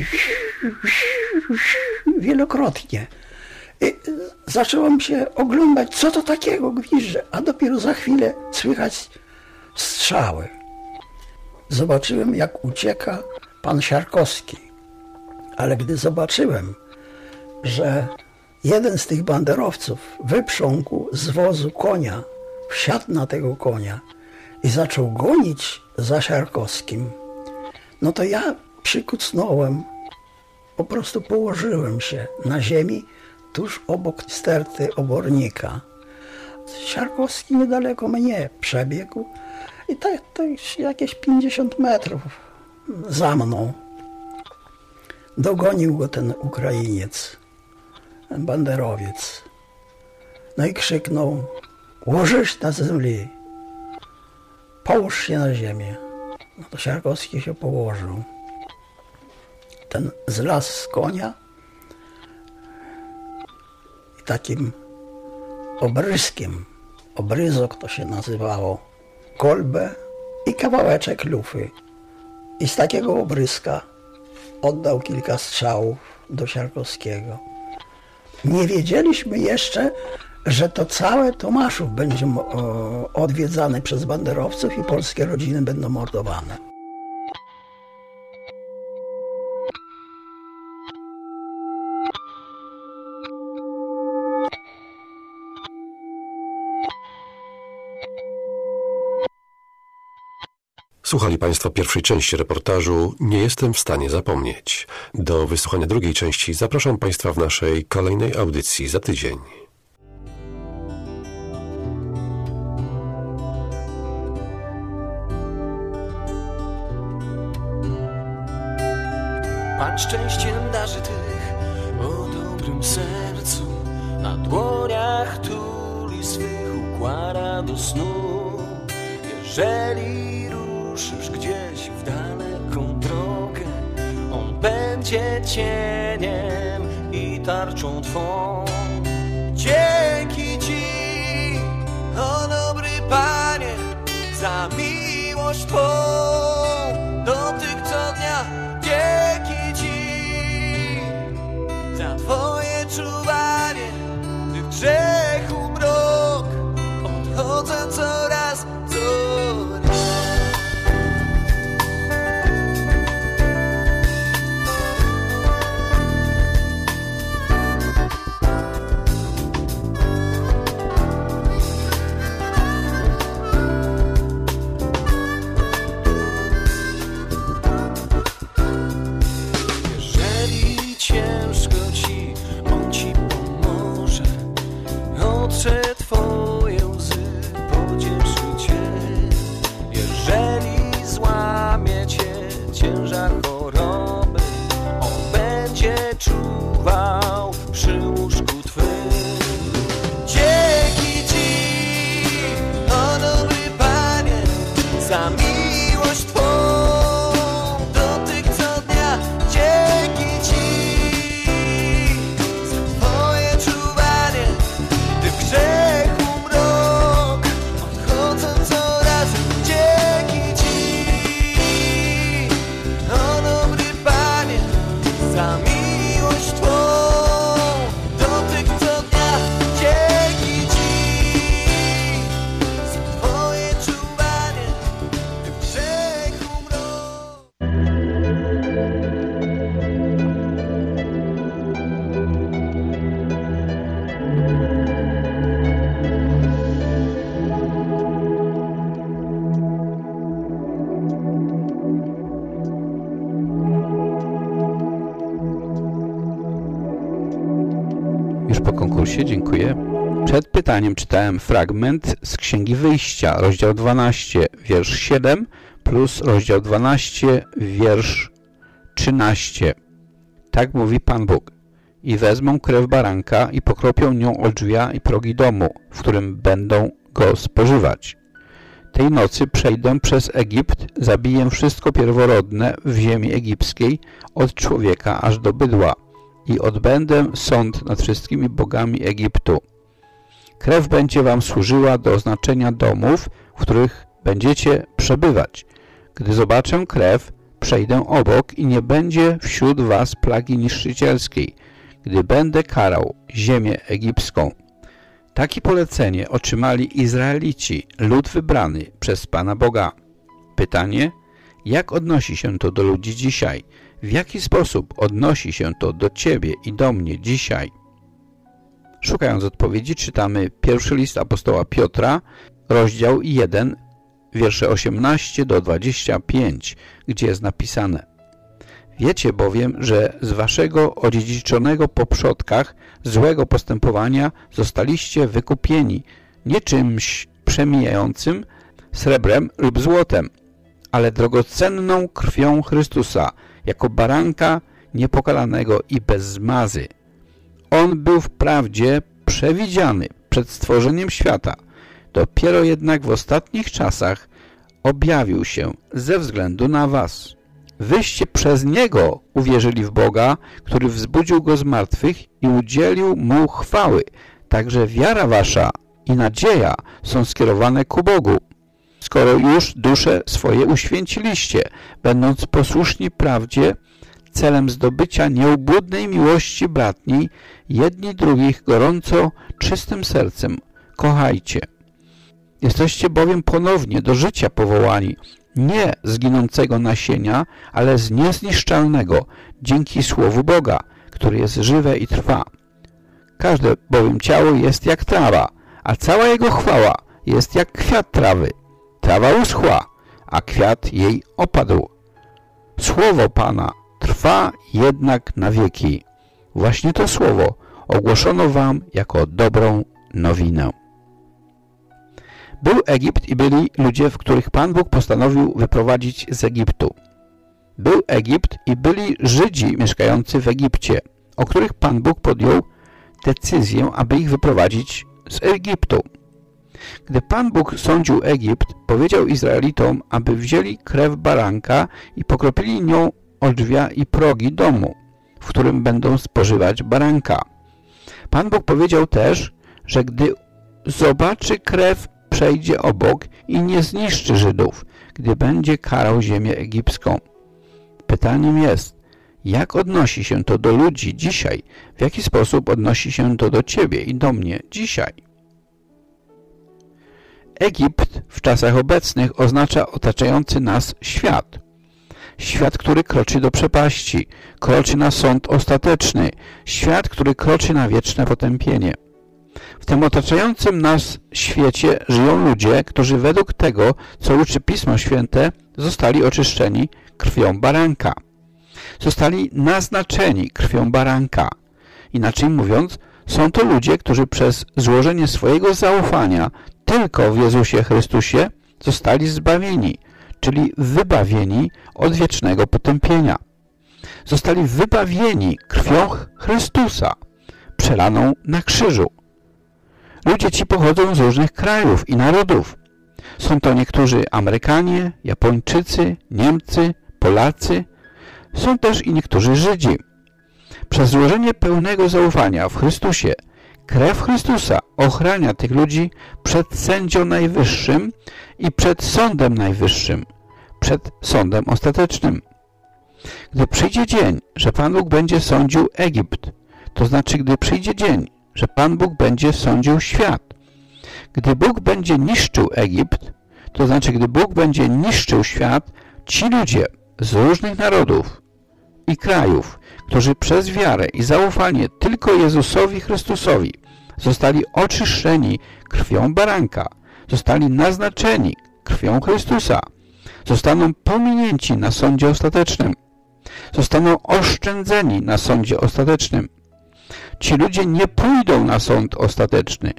wielokrotnie. I zacząłem się oglądać, co to takiego gwizdże, a dopiero za chwilę słychać strzały. Zobaczyłem, jak ucieka pan Siarkowski, ale gdy zobaczyłem, że jeden z tych banderowców wyprzągł z wozu konia, wsiadł na tego konia i zaczął gonić za Siarkowskim, no to ja przykucnąłem, po prostu położyłem się na ziemi tuż obok sterty obornika. Siarkowski niedaleko mnie przebiegł i to jakieś 50 metrów za mną. Dogonił go ten Ukrainiec, ten banderowiec. No i krzyknął: łożysz na ziemi, połóż się na ziemię. No to Siarkowski się położył. Ten zlazł z konia i takim obryskiem, obryzok to się nazywało, kolbę i kawałeczek lufy. I z takiego obryska oddał kilka strzałów do Siarkowskiego. Nie wiedzieliśmy jeszcze, że to całe Tomaszów będzie odwiedzane przez banderowców i polskie rodziny będą mordowane. Słuchali Państwo pierwszej części reportażu Nie jestem w stanie zapomnieć. Do wysłuchania drugiej części zapraszam Państwa w naszej kolejnej audycji za tydzień. Pan szczęściem darzy tych o dobrym sercu, na dłoniach tuli swych układa do snu. Jeżeli ruszysz gdzieś w daleką drogę, on będzie cieniem i tarczą twą. Dzięki Ci, o dobry Panie, za miłość Twą dotyk co dnia. Dzięki Ci za Twoje czuwanie, gdy w grzechu mrok odchodzę coraz, coraz. Twoje łzy pocieszy Cię. Jeżeli złamie Cię ciężar choroby, on będzie czuwał przy łóżku Twym. Dzięki Ci, o dobry Panie, za miłość Twą dotyk co dnia. Dzięki Ci za Twoje czuwanie, gdy w grzechu mrok odchodzę coraz. Dzięki Ci, o dobry Panie, za miłość Twą dotyk co dnia. Dzięki Ci za Twoje czuwanie, gdy w grzechu mrok. Już po konkursie, dziękuję. Przed pytaniem czytałem fragment z Księgi Wyjścia, rozdział 12, wiersz 7, plus rozdział 12, wiersz 13. Tak mówi Pan Bóg. I wezmą krew baranka i pokropią nią o drzwi i progi domu, w którym będą go spożywać. Tej nocy przejdę przez Egipt, zabiję wszystko pierworodne w ziemi egipskiej, od człowieka aż do bydła, i odbędę sąd nad wszystkimi bogami Egiptu. Krew będzie wam służyła do oznaczenia domów, w których będziecie przebywać. Gdy zobaczę krew, przejdę obok i nie będzie wśród was plagi niszczycielskiej, gdy będę karał ziemię egipską. Takie polecenie otrzymali Izraelici, lud wybrany przez Pana Boga. Pytanie, jak odnosi się to do ludzi dzisiaj? W jaki sposób odnosi się to do ciebie i do mnie dzisiaj? Szukając odpowiedzi, czytamy pierwszy list apostoła Piotra, rozdział 1, wiersze 18 do 25, gdzie jest napisane: Wiecie bowiem, że z waszego odziedziczonego po przodkach złego postępowania zostaliście wykupieni nie czymś przemijającym, srebrem lub złotem, ale drogocenną krwią Chrystusa, jako baranka niepokalanego i bez zmazy. On był wprawdzie przewidziany przed stworzeniem świata, dopiero jednak w ostatnich czasach objawił się ze względu na was. Wyście przez Niego uwierzyli w Boga, który wzbudził Go z martwych i udzielił Mu chwały. Także wiara wasza i nadzieja są skierowane ku Bogu. Skoro już dusze swoje uświęciliście, będąc posłuszni prawdzie, celem zdobycia nieubłudnej miłości bratniej, jedni drugich gorąco, czystym sercem kochajcie. Jesteście bowiem ponownie do życia powołani, nie z ginącego nasienia, ale z niezniszczalnego, dzięki Słowu Boga, który jest żywe i trwa. Każde bowiem ciało jest jak trawa, a cała jego chwała jest jak kwiat trawy. Trawa uschła, a kwiat jej opadł. Słowo Pana trwa jednak na wieki. Właśnie to słowo ogłoszono wam jako dobrą nowinę. Był Egipt i byli ludzie, w których Pan Bóg postanowił wyprowadzić z Egiptu. Był Egipt i byli Żydzi mieszkający w Egipcie, o których Pan Bóg podjął decyzję, aby ich wyprowadzić z Egiptu. Gdy Pan Bóg sądził Egipt, powiedział Izraelitom, aby wzięli krew baranka i pokropili nią odrzwia i progi domu, w którym będą spożywać baranka. Pan Bóg powiedział też, że gdy zobaczy krew, przejdzie obok i nie zniszczy Żydów, gdy będzie karał ziemię egipską. Pytaniem jest, jak odnosi się to do ludzi dzisiaj? W jaki sposób odnosi się to do ciebie i do mnie dzisiaj? Egipt w czasach obecnych oznacza otaczający nas świat. Świat, który kroczy do przepaści, kroczy na sąd ostateczny, świat, który kroczy na wieczne potępienie. W tym otaczającym nas świecie żyją ludzie, którzy według tego, co uczy Pismo Święte, zostali oczyszczeni krwią baranka. Zostali naznaczeni krwią baranka. Inaczej mówiąc, są to ludzie, którzy przez złożenie swojego zaufania tylko w Jezusie Chrystusie zostali zbawieni, czyli wybawieni od wiecznego potępienia. Zostali wybawieni krwią Chrystusa, przelaną na krzyżu. Ludzie ci pochodzą z różnych krajów i narodów. Są to niektórzy Amerykanie, Japończycy, Niemcy, Polacy. Są też i niektórzy Żydzi. Przez złożenie pełnego zaufania w Chrystusie, krew Chrystusa ochrania tych ludzi przed sędzią najwyższym i przed sądem najwyższym, przed sądem ostatecznym. Gdy przyjdzie dzień, że Pan Bóg będzie sądził Egipt, to znaczy, gdy przyjdzie dzień, że Pan Bóg będzie sądził świat. Gdy Bóg będzie niszczył Egipt, to znaczy, gdy Bóg będzie niszczył świat, ci ludzie z różnych narodów i krajów, którzy przez wiarę i zaufanie tylko Jezusowi Chrystusowi zostali oczyszczeni krwią baranka, zostali naznaczeni krwią Chrystusa, zostaną pominięci na sądzie ostatecznym, zostaną oszczędzeni na sądzie ostatecznym. Ci ludzie nie pójdą na sąd ostateczny.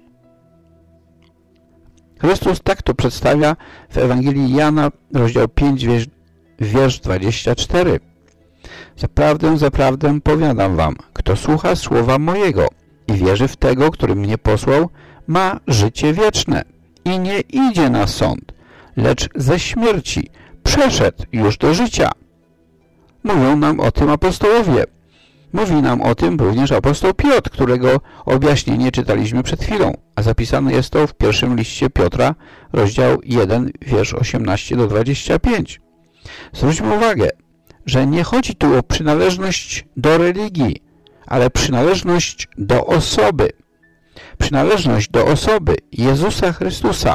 Chrystus tak to przedstawia w Ewangelii Jana, rozdział 5, wiersz 24. Zaprawdę, zaprawdę powiadam wam, kto słucha słowa mojego i wierzy w tego, który mnie posłał, ma życie wieczne i nie idzie na sąd, lecz ze śmierci przeszedł już do życia. Mówią nam o tym apostołowie. Mówi nam o tym również apostoł Piotr, którego objaśnienie czytaliśmy przed chwilą, a zapisane jest to w pierwszym liście Piotra, rozdział 1, wiersz 18 do 25. Zwróćmy uwagę, że nie chodzi tu o przynależność do religii, ale przynależność do osoby. Przynależność do osoby Jezusa Chrystusa.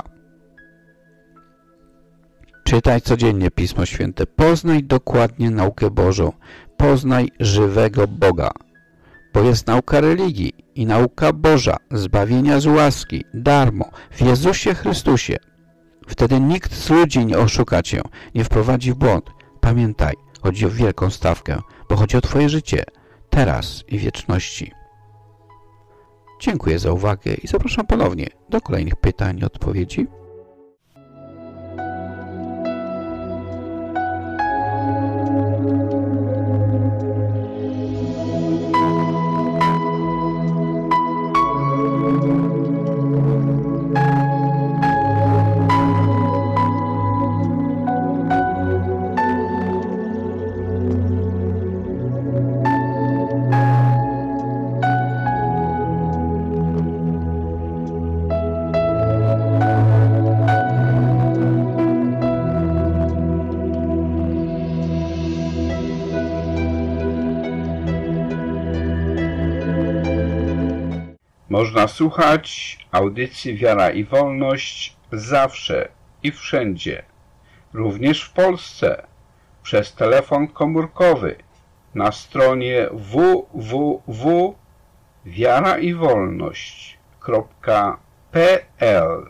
Czytaj codziennie Pismo Święte. Poznaj dokładnie naukę Bożą. Poznaj żywego Boga. Bo jest nauka religii i nauka Boża, zbawienia z łaski, darmo, w Jezusie Chrystusie. Wtedy nikt z ludzi nie oszuka cię, nie wprowadzi w błąd. Pamiętaj, chodzi o wielką stawkę, bo chodzi o twoje życie, teraz i wieczności. Dziękuję za uwagę i zapraszam ponownie do kolejnych pytań i odpowiedzi. Można słuchać audycji Wiara i Wolność zawsze i wszędzie, również w Polsce, przez telefon komórkowy na stronie www.wiaraiwolność.pl.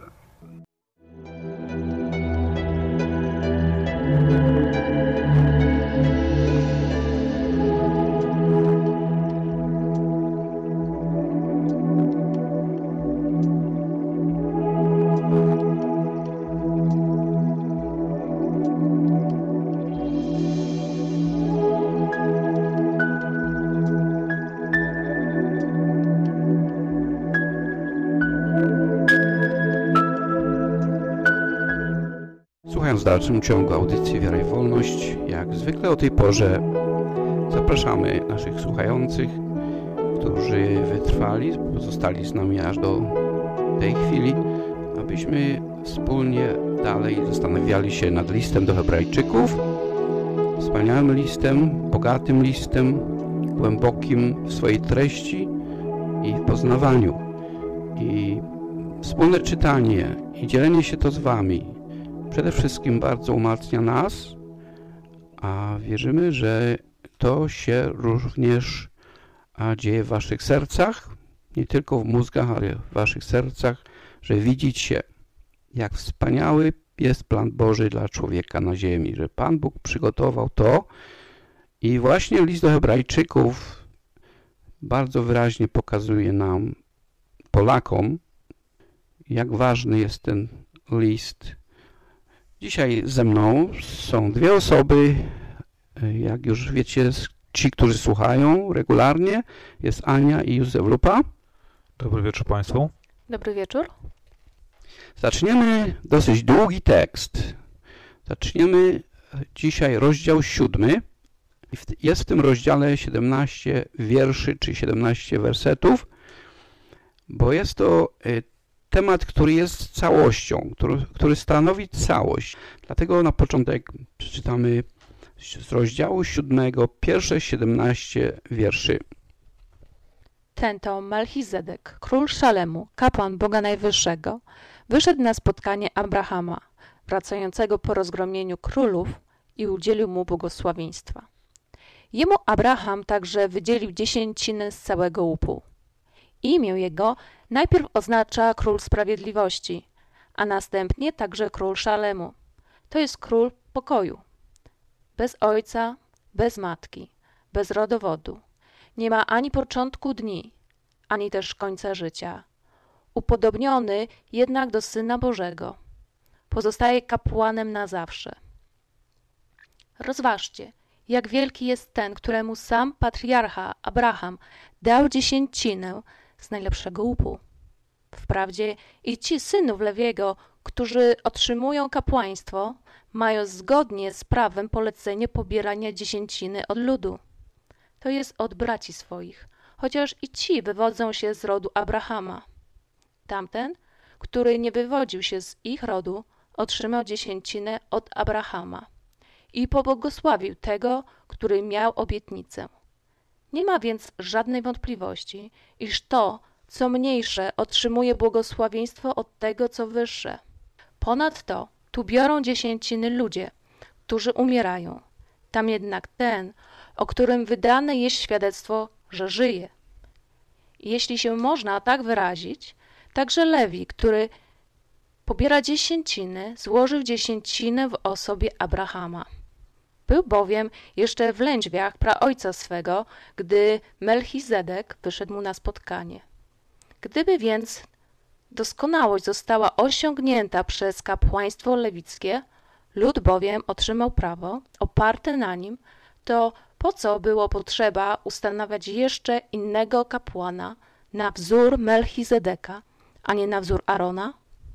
Słuchając w dalszym ciągu audycji Wiara i Wolność, jak zwykle o tej porze zapraszamy naszych słuchających, którzy wytrwali, pozostali z nami aż do tej chwili, abyśmy wspólnie dalej zastanawiali się nad listem do Hebrajczyków. Wspaniałym listem, bogatym listem, głębokim w swojej treści i w poznawaniu. I wspólne czytanie i dzielenie się to z wami przede wszystkim bardzo umacnia nas, a wierzymy, że to się również dzieje w waszych sercach, nie tylko w mózgach, ale w waszych sercach, że widzicie, jak wspaniały jest plan Boży dla człowieka na ziemi, że Pan Bóg przygotował to i właśnie list do Hebrajczyków bardzo wyraźnie pokazuje nam, Polakom, jak ważny jest ten list. Dzisiaj ze mną są dwie osoby, jak już wiecie, ci, którzy słuchają regularnie. Jest Ania i Józef Lupa. Dobry wieczór Państwu. Dobry wieczór. Zaczniemy dosyć długi tekst. Zaczniemy dzisiaj rozdział 7. Jest w tym rozdziale 17 wierszy, czy 17 wersetów, bo jest to temat, który jest całością, który stanowi całość. Dlatego na początek przeczytamy z rozdziału 7, pierwsze 17 wierszy. Ten to Melchizedek, król Szalemu, kapłan Boga Najwyższego, wyszedł na spotkanie Abrahama, wracającego po rozgromieniu królów, i udzielił mu błogosławieństwa. Jemu Abraham także wydzielił dziesięcinę z całego łupu. Imię jego najpierw oznacza Król Sprawiedliwości, a następnie także Król Szalemu. To jest Król Pokoju. Bez ojca, bez matki, bez rodowodu. Nie ma ani początku dni, ani też końca życia. Upodobniony jednak do Syna Bożego. Pozostaje kapłanem na zawsze. Rozważcie, jak wielki jest ten, któremu sam patriarcha Abraham dał dziesięcinę z najlepszego łupu. Wprawdzie i ci synów Lewiego, którzy otrzymują kapłaństwo, mają zgodnie z prawem polecenie pobierania dziesięciny od ludu. To jest od braci swoich, chociaż i ci wywodzą się z rodu Abrahama. Tamten, który nie wywodził się z ich rodu, otrzymał dziesięcinę od Abrahama. i pobłogosławił tego, który miał obietnicę. Nie ma więc żadnej wątpliwości, iż to, co mniejsze, otrzymuje błogosławieństwo od tego, co wyższe. Ponadto tu biorą dziesięciny ludzie, którzy umierają. Tam jednak ten, o którym wydane jest świadectwo, że żyje. Jeśli się można tak wyrazić, także Lewi, który pobiera dziesięciny, złożył dziesięcinę w osobie Abrahama. Był bowiem jeszcze w lędźwiach praojca swego, gdy Melchizedek wyszedł mu na spotkanie. Gdyby więc doskonałość została osiągnięta przez kapłaństwo lewickie, lud bowiem otrzymał prawo oparte na nim, to po co było potrzeba ustanawiać jeszcze innego kapłana na wzór Melchizedeka, a nie na wzór Arona?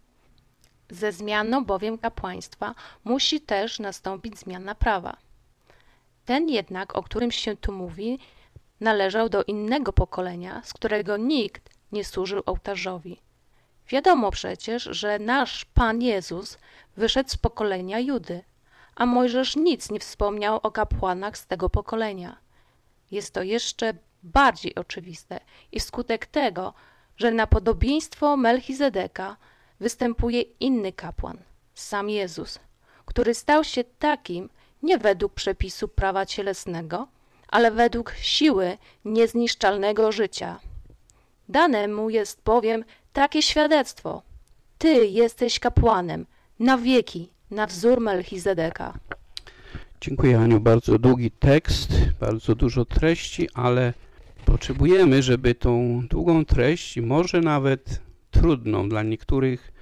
Ze zmianą bowiem kapłaństwa musi też nastąpić zmiana prawa. Ten jednak, o którym się tu mówi, należał do innego pokolenia, z którego nikt nie służył ołtarzowi. Wiadomo przecież, że nasz Pan Jezus wyszedł z pokolenia Judy, a Mojżesz nic nie wspomniał o kapłanach z tego pokolenia. Jest to jeszcze bardziej oczywiste i wskutek tego, że na podobieństwo Melchizedeka występuje inny kapłan, sam Jezus, który stał się takim nie według przepisu prawa cielesnego, ale według siły niezniszczalnego życia. Dane mu jest bowiem takie świadectwo: Ty jesteś kapłanem na wieki, na wzór Melchizedeka. Dziękuję, Aniu. Bardzo długi tekst, bardzo dużo treści, ale potrzebujemy, żeby tą długą treść, może nawet trudną dla niektórych,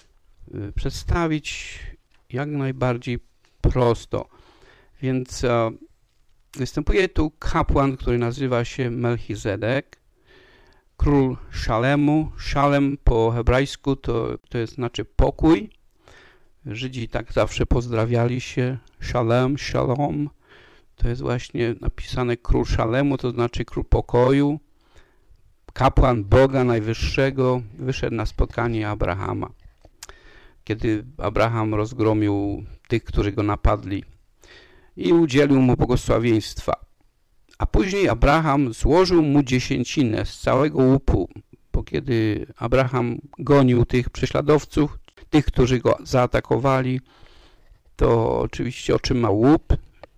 przedstawić jak najbardziej prosto. Więc występuje tu kapłan, który nazywa się Melchizedek, król Szalemu. Szalem po hebrajsku to znaczy pokój. Żydzi tak zawsze pozdrawiali się. Szalem, shalom. To jest właśnie napisane król Szalemu, to znaczy król pokoju. Kapłan Boga Najwyższego wyszedł na spotkanie Abrahama, kiedy Abraham rozgromił tych, którzy go napadli i udzielił mu błogosławieństwa. A później Abraham złożył mu dziesięcinę z całego łupu, bo kiedy Abraham gonił tych prześladowców, tych, którzy go zaatakowali, to oczywiście otrzymał łup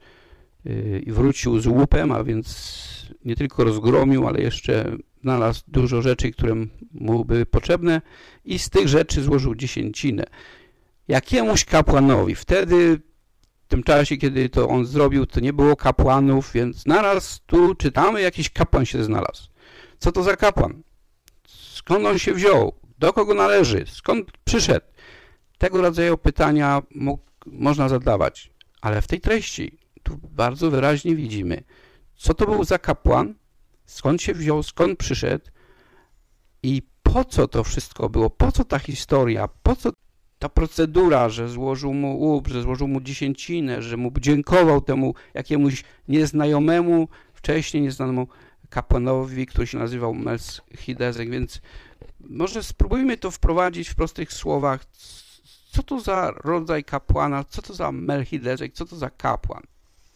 i wrócił z łupem, a więc nie tylko rozgromił, ale jeszcze znalazł dużo rzeczy, które mu były potrzebne i z tych rzeczy złożył dziesięcinę. Jakiemuś kapłanowi. Wtedy, w tym czasie, kiedy to on zrobił, to nie było kapłanów, więc naraz tu czytamy, jakiś kapłan się znalazł. Co to za kapłan? Skąd on się wziął? Do kogo należy? Skąd przyszedł? Tego rodzaju pytania można zadawać, ale w tej treści tu bardzo wyraźnie widzimy, co to był za kapłan, skąd się wziął, skąd przyszedł i po co to wszystko było, po co ta historia, po co ta procedura, że złożył mu łup, że złożył mu dziesięcinę, że mu dziękował temu jakiemuś nieznajomemu, wcześniej nieznanemu kapłanowi, który się nazywał Melchizedek, więc może spróbujmy to wprowadzić w prostych słowach. Co to za rodzaj kapłana, co to za Melchizedek, co to za kapłan?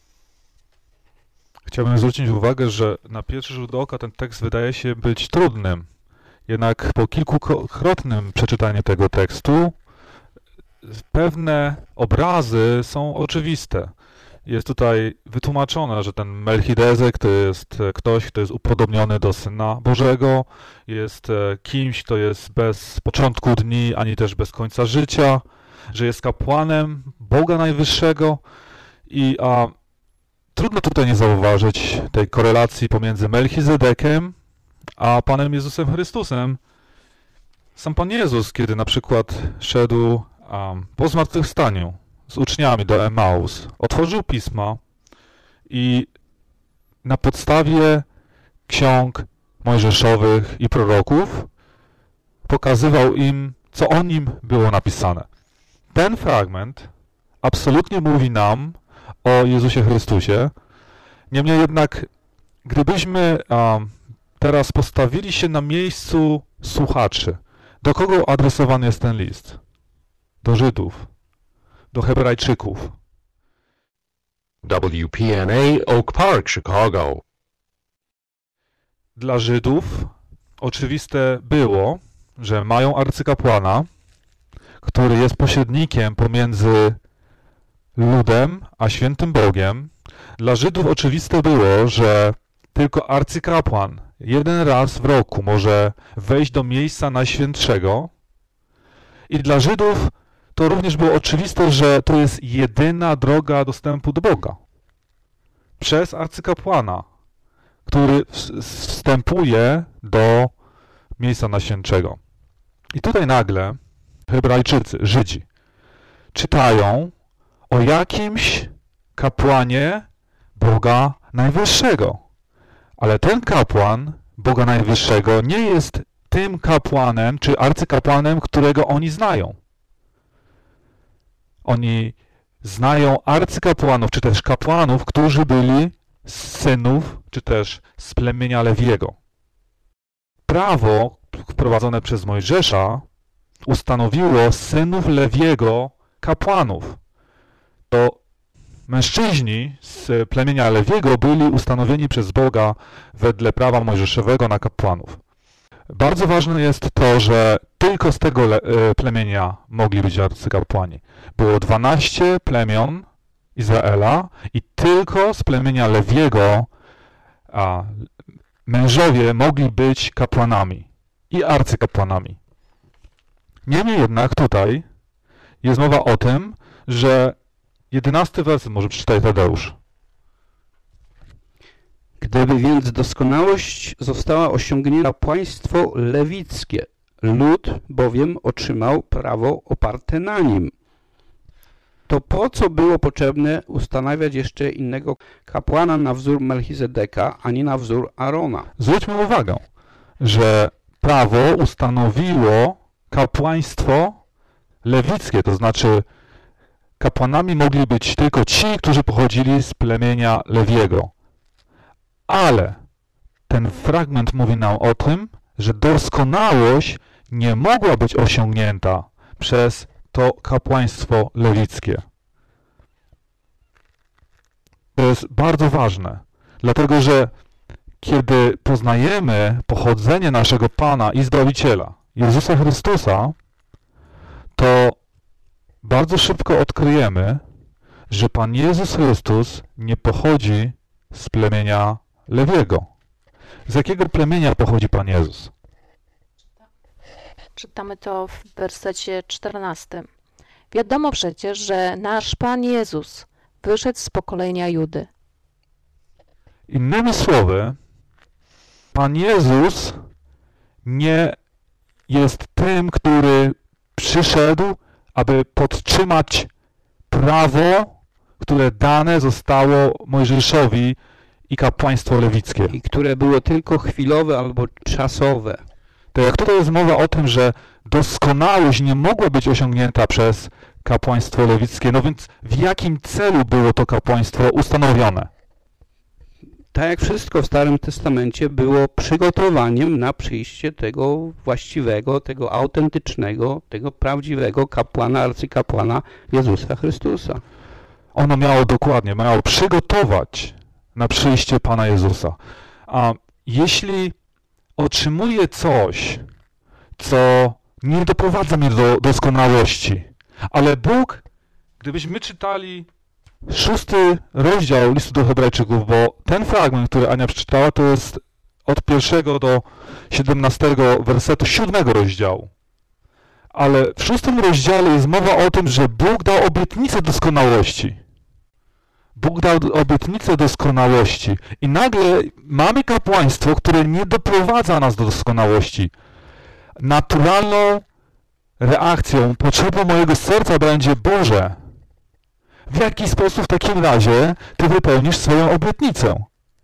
Chciałbym zwrócić uwagę, że na pierwszy rzut oka ten tekst wydaje się być trudnym. Jednak po kilkukrotnym przeczytaniu tego tekstu pewne obrazy są oczywiste. Jest tutaj wytłumaczone, że ten Melchizedek to jest ktoś, kto jest upodobniony do Syna Bożego, jest kimś, kto jest bez początku dni, ani też bez końca życia, że jest kapłanem Boga Najwyższego i trudno tutaj nie zauważyć tej korelacji pomiędzy Melchizedekiem a Panem Jezusem Chrystusem. Sam Pan Jezus, kiedy na przykład szedł po zmartwychwstaniu z uczniami do Emaus, otworzył pisma i na podstawie ksiąg mojżeszowych i proroków pokazywał im, co o nim było napisane. Ten fragment absolutnie mówi nam o Jezusie Chrystusie. Niemniej jednak, gdybyśmy teraz postawili się na miejscu słuchaczy, do kogo adresowany jest ten list? Do Żydów, do Hebrajczyków. WPNA Oak Park, Chicago. Dla Żydów oczywiste było, że mają arcykapłana, który jest pośrednikiem pomiędzy ludem a świętym Bogiem. Dla Żydów oczywiste było, że tylko arcykapłan jeden raz w roku może wejść do miejsca najświętszego. I dla Żydów to również było oczywiste, że to jest jedyna droga dostępu do Boga. Przez arcykapłana, który wstępuje do miejsca najświętszego. I tutaj nagle Hebrajczycy, Żydzi, czytają o jakimś kapłanie Boga Najwyższego. Ale ten kapłan Boga Najwyższego nie jest tym kapłanem czy arcykapłanem, którego oni znają. Oni znają arcykapłanów, czy też kapłanów, którzy byli z synów, czy też z plemienia Lewiego. Prawo wprowadzone przez Mojżesza ustanowiło synów Lewiego kapłanów. To mężczyźni z plemienia Lewiego byli ustanowieni przez Boga wedle prawa mojżeszowego na kapłanów. Bardzo ważne jest to, że tylko z tego plemienia mogli być arcykapłani. Było 12 plemion Izraela i tylko z plemienia Lewiego mężowie mogli być kapłanami i arcykapłanami. Niemniej jednak tutaj jest mowa o tym, że 11 werset może przeczytaj Tadeusz. Gdyby więc doskonałość została osiągnięta państwo lewickie, lud bowiem otrzymał prawo oparte na nim, to po co było potrzebne ustanawiać jeszcze innego kapłana na wzór Melchizedeka, a nie na wzór Arona? Zwróćmy uwagę, że prawo ustanowiło kapłaństwo lewickie, to znaczy kapłanami mogli być tylko ci, którzy pochodzili z plemienia Lewiego. Ale ten fragment mówi nam o tym, że doskonałość nie mogła być osiągnięta przez to kapłaństwo lewickie. To jest bardzo ważne, dlatego że kiedy poznajemy pochodzenie naszego Pana i Zbawiciela, Jezusa Chrystusa, to bardzo szybko odkryjemy, że Pan Jezus Chrystus nie pochodzi z plemienia Lewiego. Z jakiego plemienia pochodzi Pan Jezus? Czytamy to w wersecie 14. Wiadomo przecież, że nasz Pan Jezus wyszedł z pokolenia Judy. Innymi słowy, Pan Jezus nie jest tym, który przyszedł, aby podtrzymać prawo, które dane zostało Mojżeszowi i kapłaństwo lewickie. I które było tylko chwilowe albo czasowe. To jak tutaj jest mowa o tym, że doskonałość nie mogła być osiągnięta przez kapłaństwo lewickie, no więc w jakim celu było to kapłaństwo ustanowione? Tak jak wszystko w Starym Testamencie było przygotowaniem na przyjście tego właściwego, tego autentycznego, tego prawdziwego kapłana, arcykapłana Jezusa Chrystusa. Ono miało przygotować na przyjście Pana Jezusa. A jeśli otrzymuję coś, co nie doprowadza mnie do doskonałości, ale Bóg, gdybyśmy czytali 6 rozdział listu do Hebrajczyków, bo ten fragment, który Ania przeczytała, to jest od 1 do 17 wersetu 7 rozdziału. Ale w 6 rozdziale jest mowa o tym, że Bóg dał obietnicę doskonałości. Bóg dał obietnicę doskonałości. I nagle mamy kapłaństwo, które nie doprowadza nas do doskonałości. Naturalną reakcją, potrzebą mojego serca będzie: Boże, w jaki sposób w takim razie Ty wypełnisz swoją obietnicę?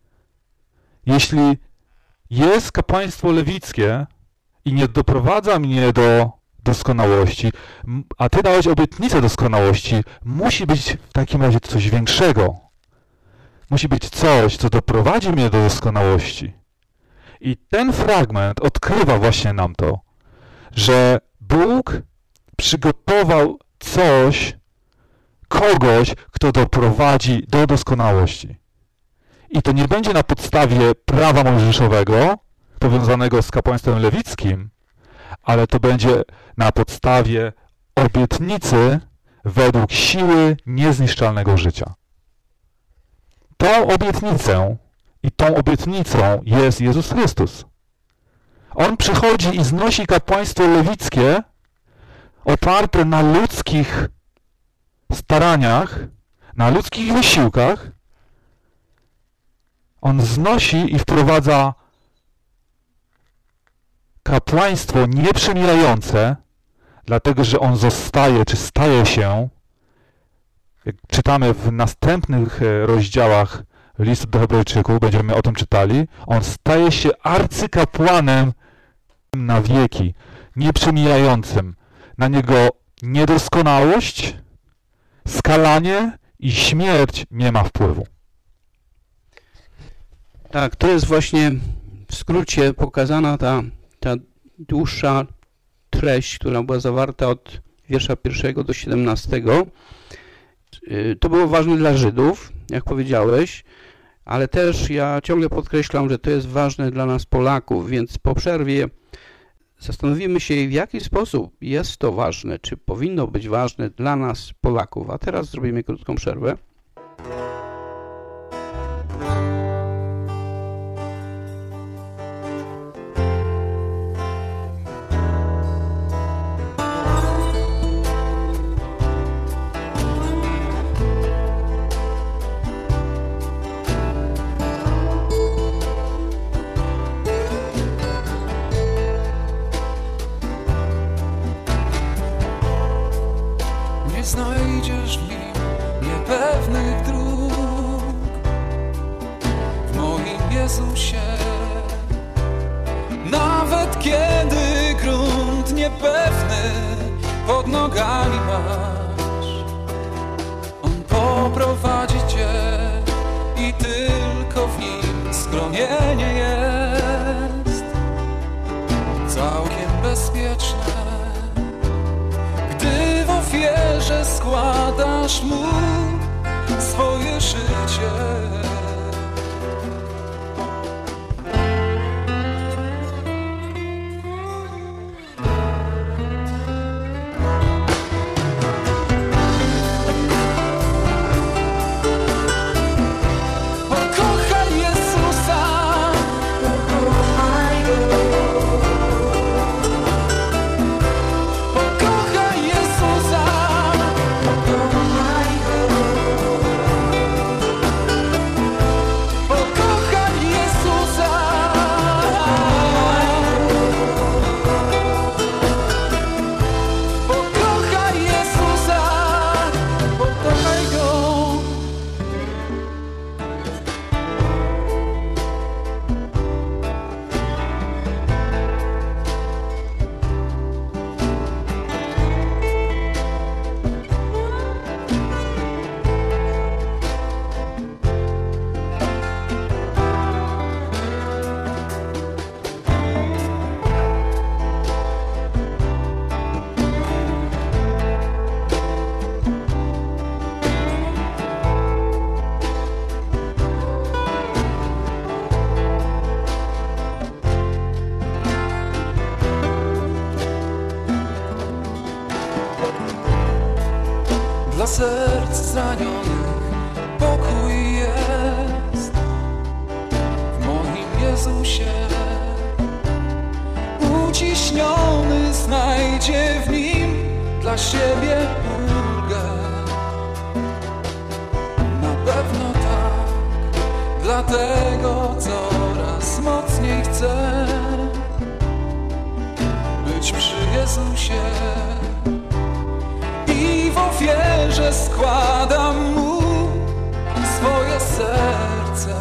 Jeśli jest kapłaństwo lewickie i nie doprowadza mnie do doskonałości, a Ty dałeś obietnicę doskonałości, musi być w takim razie coś większego. Musi być coś, co doprowadzi mnie do doskonałości. I ten fragment odkrywa właśnie nam to, że Bóg przygotował coś, kogoś, kto doprowadzi do doskonałości. I to nie będzie na podstawie prawa mojżeszowego, powiązanego z kapłaństwem lewickim, ale to będzie na podstawie obietnicy według siły niezniszczalnego życia. Tą obietnicę i tą obietnicą jest Jezus Chrystus. On przychodzi i znosi kapłaństwo lewickie oparte na ludzkich staraniach, na ludzkich wysiłkach. On znosi i wprowadza kapłaństwo nieprzemijające, dlatego że on zostaje, czy staje się, jak czytamy w następnych rozdziałach listu do Hebrajczyków, będziemy o tym czytali, on staje się arcykapłanem na wieki, nieprzemijającym. Na niego niedoskonałość, skalanie i śmierć nie ma wpływu. Tak, to jest właśnie w skrócie pokazana ta dłuższa treść, która była zawarta od wiersza 1 do 17. To było ważne dla Żydów, jak powiedziałeś, ale też ja ciągle podkreślam, że to jest ważne dla nas Polaków, więc po przerwie zastanowimy się, w jaki sposób jest to ważne, czy powinno być ważne dla nas Polaków. A teraz zrobimy krótką przerwę. Znajdziesz w nim niepewnych dróg, w moim Jezusie. Nawet kiedy grunt niepewny pod nogami masz, On poprowadzi cię i tylko w nim schronienie jest całkiem bezpieczne. Gdy w ofierze składasz Mu swoje życie, pokochaj Jezusa, pokochaj Go. Dla serc zranionych pokój jest w moim Jezusie. Uciśniony znajdzie w Nim dla siebie ulgę. Na pewno tak, dlatego coraz mocniej chcę być przy Jezusie. I w ofierze składam Mu swoje serce.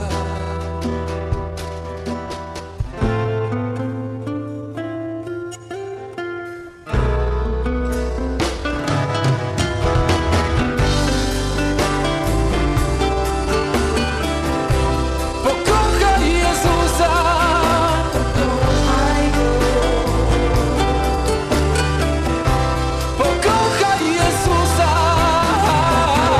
Pokochaj Jezusa, pokochaj Go. Pokochaj Jezusa.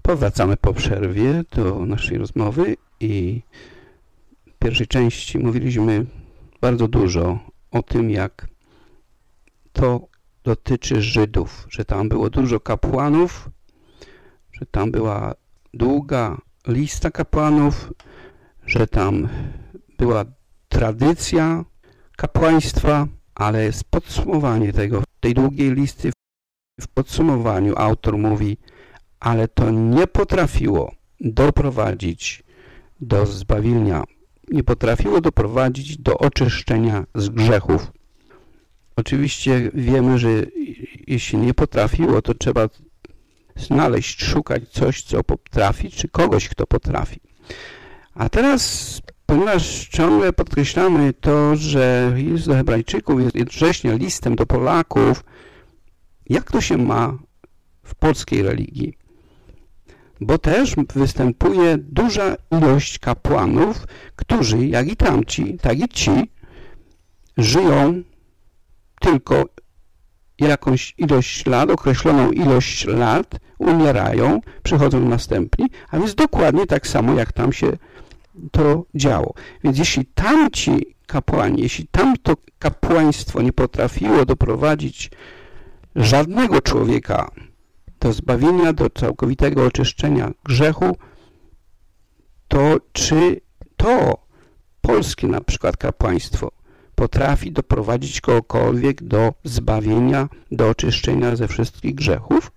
Powracamy po przerwie do naszej rozmowy i w pierwszej części mówiliśmy bardzo dużo o tym, jak to dotyczy Żydów, że tam było dużo kapłanów, że tam była długa lista kapłanów, że tam była tradycja kapłaństwa, ale z podsumowanie tej długiej listy, w podsumowaniu autor mówi, ale to nie potrafiło doprowadzić do zbawienia, nie potrafiło doprowadzić do oczyszczenia z grzechów. Oczywiście wiemy, że jeśli nie potrafiło, to trzeba znaleźć, szukać coś, co potrafi, czy kogoś, kto potrafi. A teraz, ponieważ ciągle podkreślamy to, że list do Hebrajczyków jest jednocześnie listem do Polaków, jak to się ma w polskiej religii? Bo też występuje duża ilość kapłanów, którzy, jak i tamci, tak i ci, żyją tylko jakąś ilość lat, określoną ilość lat, umierają, przychodzą następni, a więc dokładnie tak samo, jak tam się to działo. Więc jeśli tamci kapłani, jeśli tamto kapłaństwo nie potrafiło doprowadzić żadnego człowieka do zbawienia, do całkowitego oczyszczenia grzechu, to czy to polskie na przykład kapłaństwo potrafi doprowadzić kogokolwiek do zbawienia, do oczyszczenia ze wszystkich grzechów?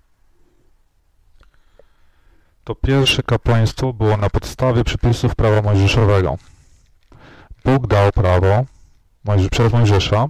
To pierwsze kapłaństwo było na podstawie przepisów prawa mojżeszowego. Bóg dał prawo przez Mojżesza.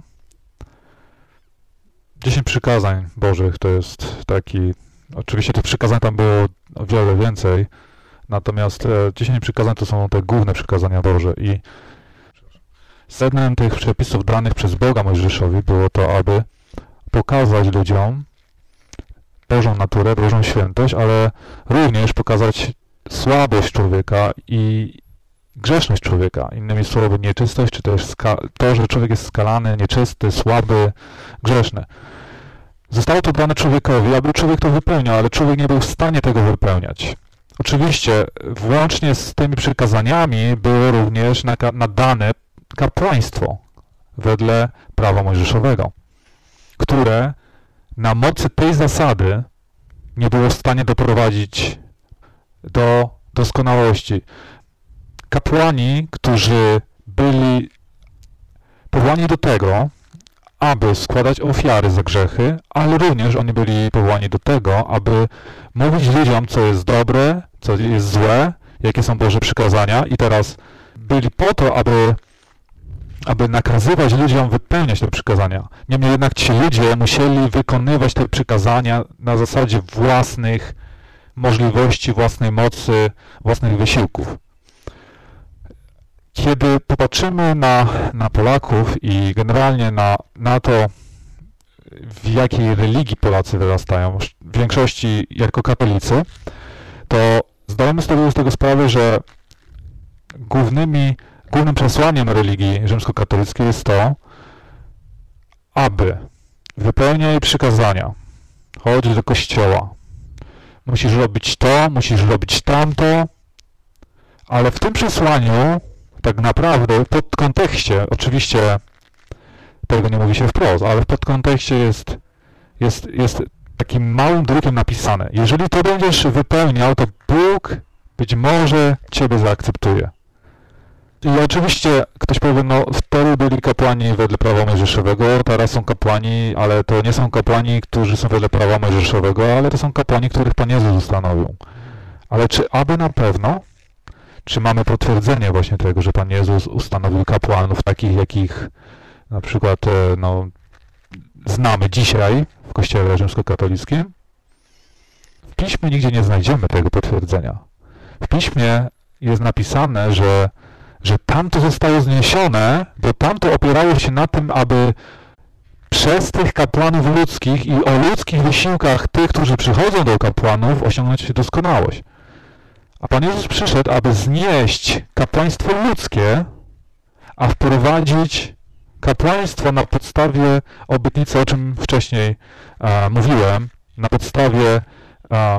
10 przykazań Bożych to jest taki... Oczywiście tych przykazań tam było o wiele więcej, natomiast 10 przykazań to są te główne przykazania Boże i sednem tych przepisów danych przez Boga Mojżeszowi było to, aby pokazać ludziom Bożą naturę, Bożą świętość, ale również pokazać słabość człowieka i grzeszność człowieka. Innymi słowy, nieczystość, czy też to, że człowiek jest skalany, nieczysty, słaby, grzeszny. Zostało to dane człowiekowi, aby człowiek to wypełniał, ale człowiek nie był w stanie tego wypełniać. Oczywiście, włącznie z tymi przykazaniami było również nadane kapłaństwo wedle prawa mojżeszowego, które na mocy tej zasady nie było w stanie doprowadzić do doskonałości. Kapłani, którzy byli powołani do tego, aby składać ofiary za grzechy, ale również oni byli powołani do tego, aby mówić ludziom, co jest dobre, co jest złe, jakie są Boże przykazania i teraz byli po to, aby nakazywać ludziom wypełniać te przykazania. Niemniej jednak ci ludzie musieli wykonywać te przykazania na zasadzie własnych możliwości, własnej mocy, własnych wysiłków. Kiedy popatrzymy na Polaków i generalnie na to, w jakiej religii Polacy wyrastają, w większości jako katolicy, to zdajemy sobie z tego sprawę, że głównym przesłaniem religii rzymskokatolickiej jest to, aby wypełniaj przykazania, chodź do kościoła, musisz robić to, musisz robić tamto, ale w tym przesłaniu tak naprawdę w podkontekście, oczywiście tego nie mówi się wprost, ale w podkontekście jest takim małym drukiem napisane. Jeżeli to będziesz wypełniał, to Bóg być może ciebie zaakceptuje. I oczywiście ktoś powie, no wtedy byli kapłani wedle prawa mojżeszowego, teraz są kapłani, ale to nie są kapłani, którzy są wedle prawa mojżeszowego, ale to są kapłani, których Pan Jezus ustanowił. Ale czy aby na pewno? Czy mamy potwierdzenie właśnie tego, że Pan Jezus ustanowił kapłanów takich, jakich na przykład znamy dzisiaj w Kościele rzymskokatolickim? W Piśmie nigdzie nie znajdziemy tego potwierdzenia. W Piśmie jest napisane, że tamto zostało zniesione, bo tamto opierało się na tym, aby przez tych kapłanów ludzkich i o ludzkich wysiłkach tych, którzy przychodzą do kapłanów, osiągnąć doskonałość. A Pan Jezus przyszedł, aby znieść kapłaństwo ludzkie, a wprowadzić kapłaństwo na podstawie obietnicy, o czym wcześniej mówiłem, na podstawie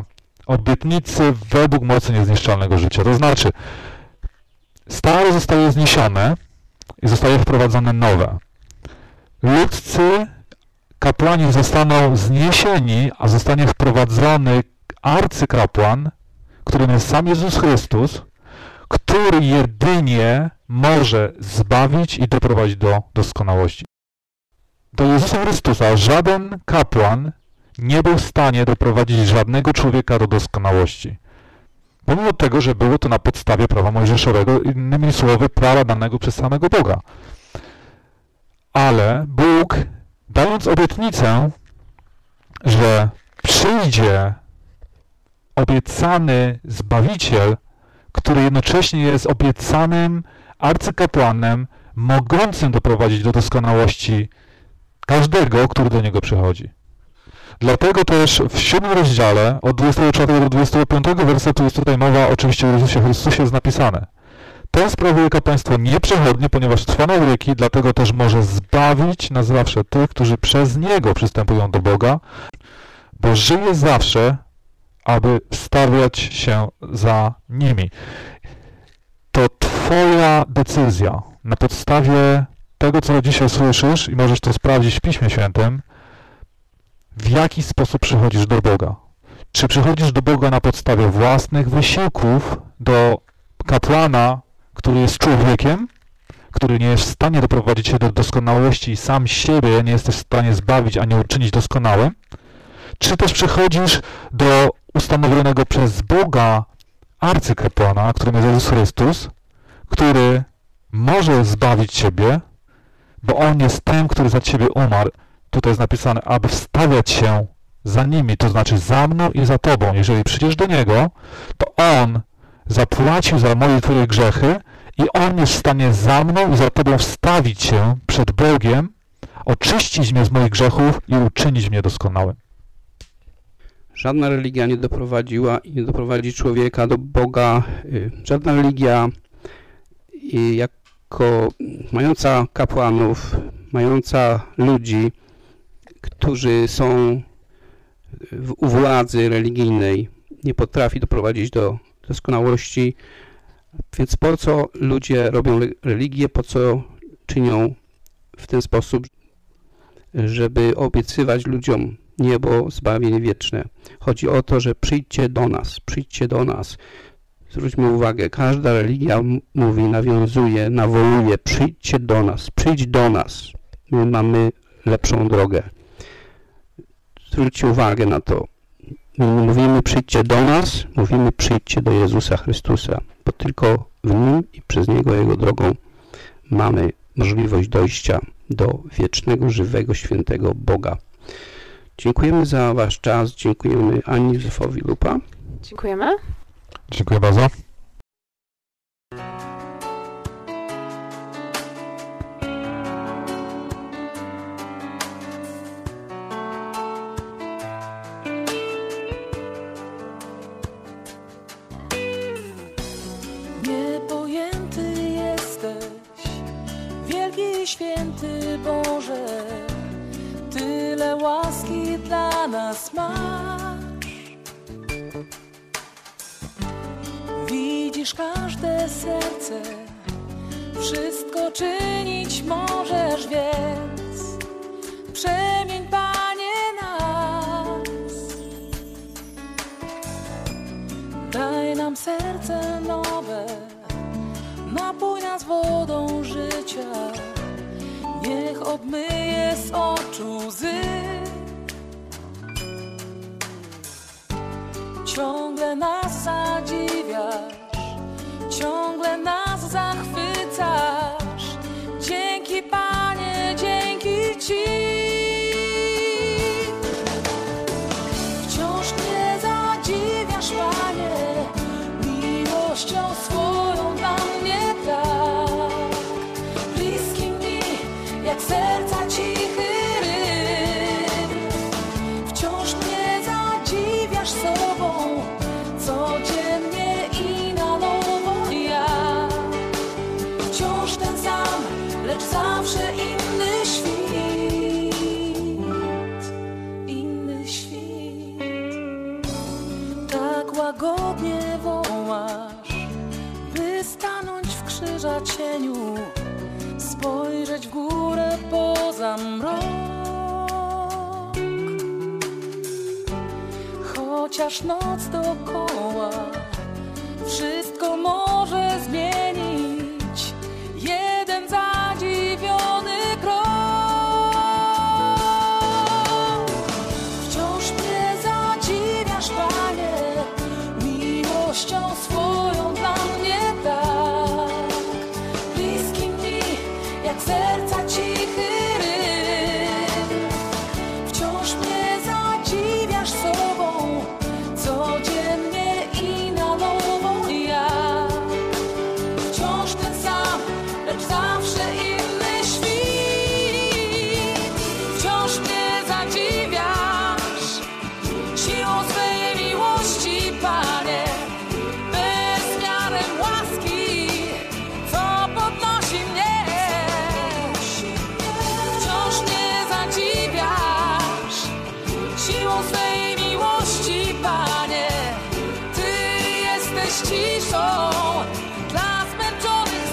obietnicy według mocy niezniszczalnego życia. To znaczy, stare zostaje zniesione i zostaje wprowadzone nowe. Ludzcy kapłani zostaną zniesieni, a zostanie wprowadzony arcykapłan, którym jest sam Jezus Chrystus, który jedynie może zbawić i doprowadzić do doskonałości. Do Jezusa Chrystusa żaden kapłan nie był w stanie doprowadzić żadnego człowieka do doskonałości. Pomimo tego, że było to na podstawie prawa mojżeszowego, innymi słowy prawa danego przez samego Boga. Ale Bóg, dając obietnicę, że przyjdzie obiecany Zbawiciel, który jednocześnie jest obiecanym arcykapłanem, mogącym doprowadzić do doskonałości każdego, który do Niego przychodzi. Dlatego też w 7 rozdziale, od 24 do 25 wersetu jest tutaj mowa oczywiście o Jezusie Chrystusie, jest napisane: ten sprawuje kapłaństwo nieprzechodnie, ponieważ trwa na wieki, dlatego też może zbawić na zawsze tych, którzy przez Niego przystępują do Boga, bo żyje zawsze, aby wstawiać się za nimi. To Twoja decyzja na podstawie tego, co dzisiaj słyszysz, i możesz to sprawdzić w Piśmie Świętym, w jaki sposób przychodzisz do Boga. Czy przychodzisz do Boga na podstawie własnych wysiłków, do kapłana, który jest człowiekiem, który nie jest w stanie doprowadzić się do doskonałości i sam siebie nie jesteś w stanie zbawić, ani uczynić doskonałym? Czy też przychodzisz do ustanowionego przez Boga arcykapłana, którym jest Jezus Chrystus, który może zbawić Ciebie, bo On jest tym, który za Ciebie umarł. Tutaj jest napisane, aby wstawiać się za nimi, to znaczy za mną i za Tobą. Jeżeli przyjdziesz do Niego, to On zapłacił za moje i Twoje grzechy i On jest w stanie za mną i za Tobą wstawić się przed Bogiem, oczyścić mnie z moich grzechów i uczynić mnie doskonałym. Żadna religia nie doprowadziła i nie doprowadzi człowieka do Boga. Żadna religia jako mająca kapłanów, mająca ludzi, którzy są u władzy religijnej, nie potrafi doprowadzić do doskonałości. Więc po co ludzie robią religię, po co czynią w ten sposób, żeby obiecywać ludziom niebo, zbawienie wieczne. Chodzi o to, że przyjdźcie do nas. Zwróćmy uwagę, każda religia mówi, nawiązuje, nawołuje, przyjdźcie do nas, przyjdź do nas. My mamy lepszą drogę. Zwróćcie uwagę na to. My mówimy przyjdźcie do nas, mówimy przyjdźcie do Jezusa Chrystusa, bo tylko w Nim i przez Niego, Jego drogą mamy możliwość dojścia do wiecznego, żywego, świętego Boga. Dziękujemy za Wasz czas, dziękujemy Ani Józefowi Lupa. Dziękujemy. Dziękuję bardzo. Niepojęty jesteś, wielki i święty Boże, tyle łaski dla nas masz. Widzisz każde serce, wszystko czynić możesz, więc przemień, Panie, nas. Daj nam serce nowe, napój nas wodą życia, niech obmyje z oczu łzy. Ciągle nas zadziwiasz, ciągle nas zachwycasz. Dzięki, Panie, dzięki Ci. Wciąż mnie zadziwiasz, Panie, miłością swoją dla mnie tak. Bliski mi jak serca cichy rytm. Wciąż mnie zadziwiasz sobą, codziennie łagodnie wołasz, by stanąć w krzyża cieniu, spojrzeć w górę poza mrok. Chociaż noc dookoła wszystko może zmienić, jeden zadziwiony krok. Wciąż mnie zadziwiasz, Panie, miłością swoją dla mnie tak. Bliski mi jak serca cichy rytm. Wciąż mnie zadziwiasz sobą, codziennie i na nowo ja. Wciąż ten sam, lecz zawsze inny świt. Wciąż mnie zadziwiasz siłą swej miłości, Panie, bezmiarem łaski, co podnosi mnie. Wciąż mnie zadziwiasz siłą swej miłości, Panie. Ty jesteś ciszą dla zmęczonych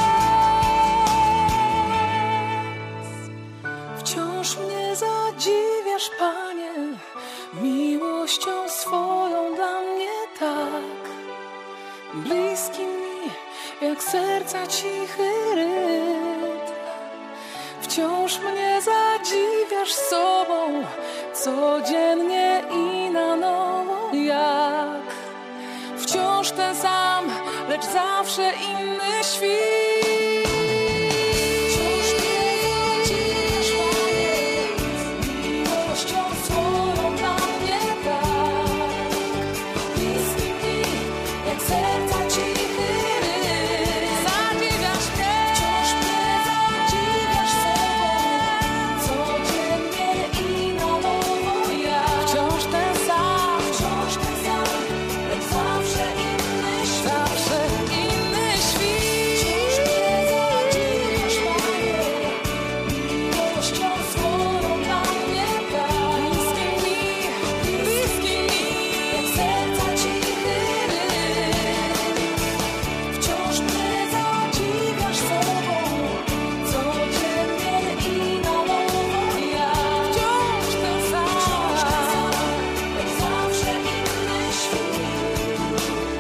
serc. Wciąż mnie zadziwiasz, Panie, miłością swoją dla mnie tak. Bliski mi jak serca cichy rytm. Wciąż mnie zadziwiasz sobą, codziennie i na nowo jak. Wciąż ten sam, lecz zawsze inny świt. Wciąż mnie zadziwiasz, Panie, miłością swoją dla mnie tak. Bliski mi jak serca cichy rytm. Zadziwiasz mnie. Wciąż mnie zadziwiasz sobą, codziennie i na nowo ja. Wciąż ten sam, lecz zawsze inny świt. Zawsze inny świt. Wciąż mnie zadziwiasz, Panie, miłością swoją dla mnie tak. Bliski mi, jak serca cichy rytm. Wciąż mnie zadziwiasz sobą, codziennie i na nowo ja. Wciąż ten sam, lecz zawsze inny świt.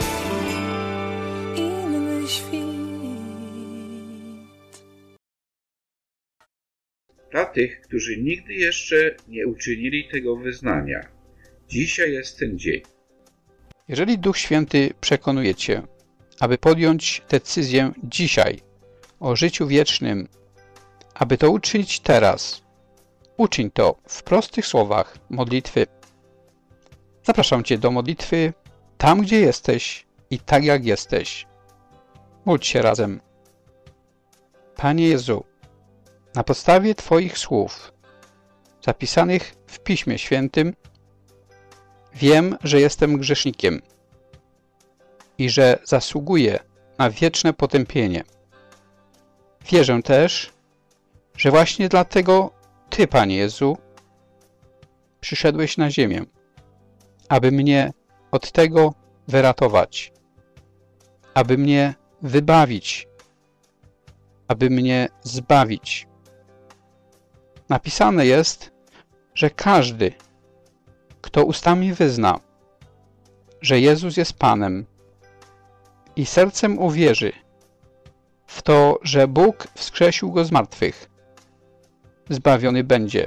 Inny świt. Dla tych, którzy nigdy jeszcze nie uczynili tego wyznania, dzisiaj jest ten dzień. Jeżeli Duch Święty przekonuje Cię, aby podjąć decyzję dzisiaj o życiu wiecznym, aby to uczynić teraz, uczyń to w prostych słowach modlitwy. Zapraszam Cię do modlitwy tam, gdzie jesteś i tak jak jesteś. Módl się razem. Panie Jezu, na podstawie Twoich słów zapisanych w Piśmie Świętym wiem, że jestem grzesznikiem i że zasługuję na wieczne potępienie. Wierzę też, że właśnie dlatego Ty, Panie Jezu, przyszedłeś na ziemię, aby mnie od tego wyratować, aby mnie wybawić, aby mnie zbawić. Napisane jest, że każdy, kto ustami wyzna, że Jezus jest Panem i sercem uwierzy w to, że Bóg wskrzesił Go z martwych, zbawiony będzie,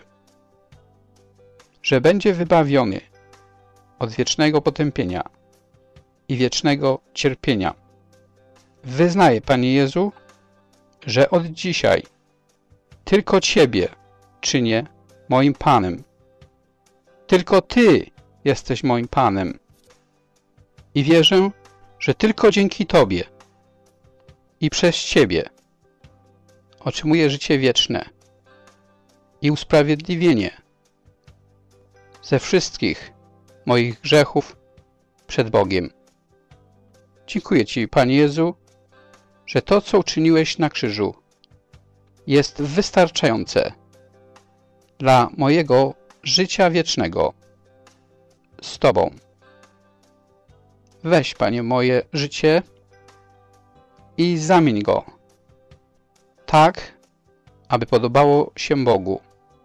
że będzie wybawiony od wiecznego potępienia i wiecznego cierpienia. Wyznaję, Panie Jezu, że od dzisiaj tylko Ciebie czynię moim Panem. Tylko Ty jesteś moim Panem. I wierzę, że tylko dzięki Tobie i przez Ciebie otrzymuję życie wieczne i usprawiedliwienie ze wszystkich moich grzechów przed Bogiem. Dziękuję Ci, Panie Jezu, że to, co uczyniłeś na krzyżu, jest wystarczające dla mojego życia wiecznego z Tobą. Weź, Panie, moje życie i zamień go tak, aby podobało się Bogu.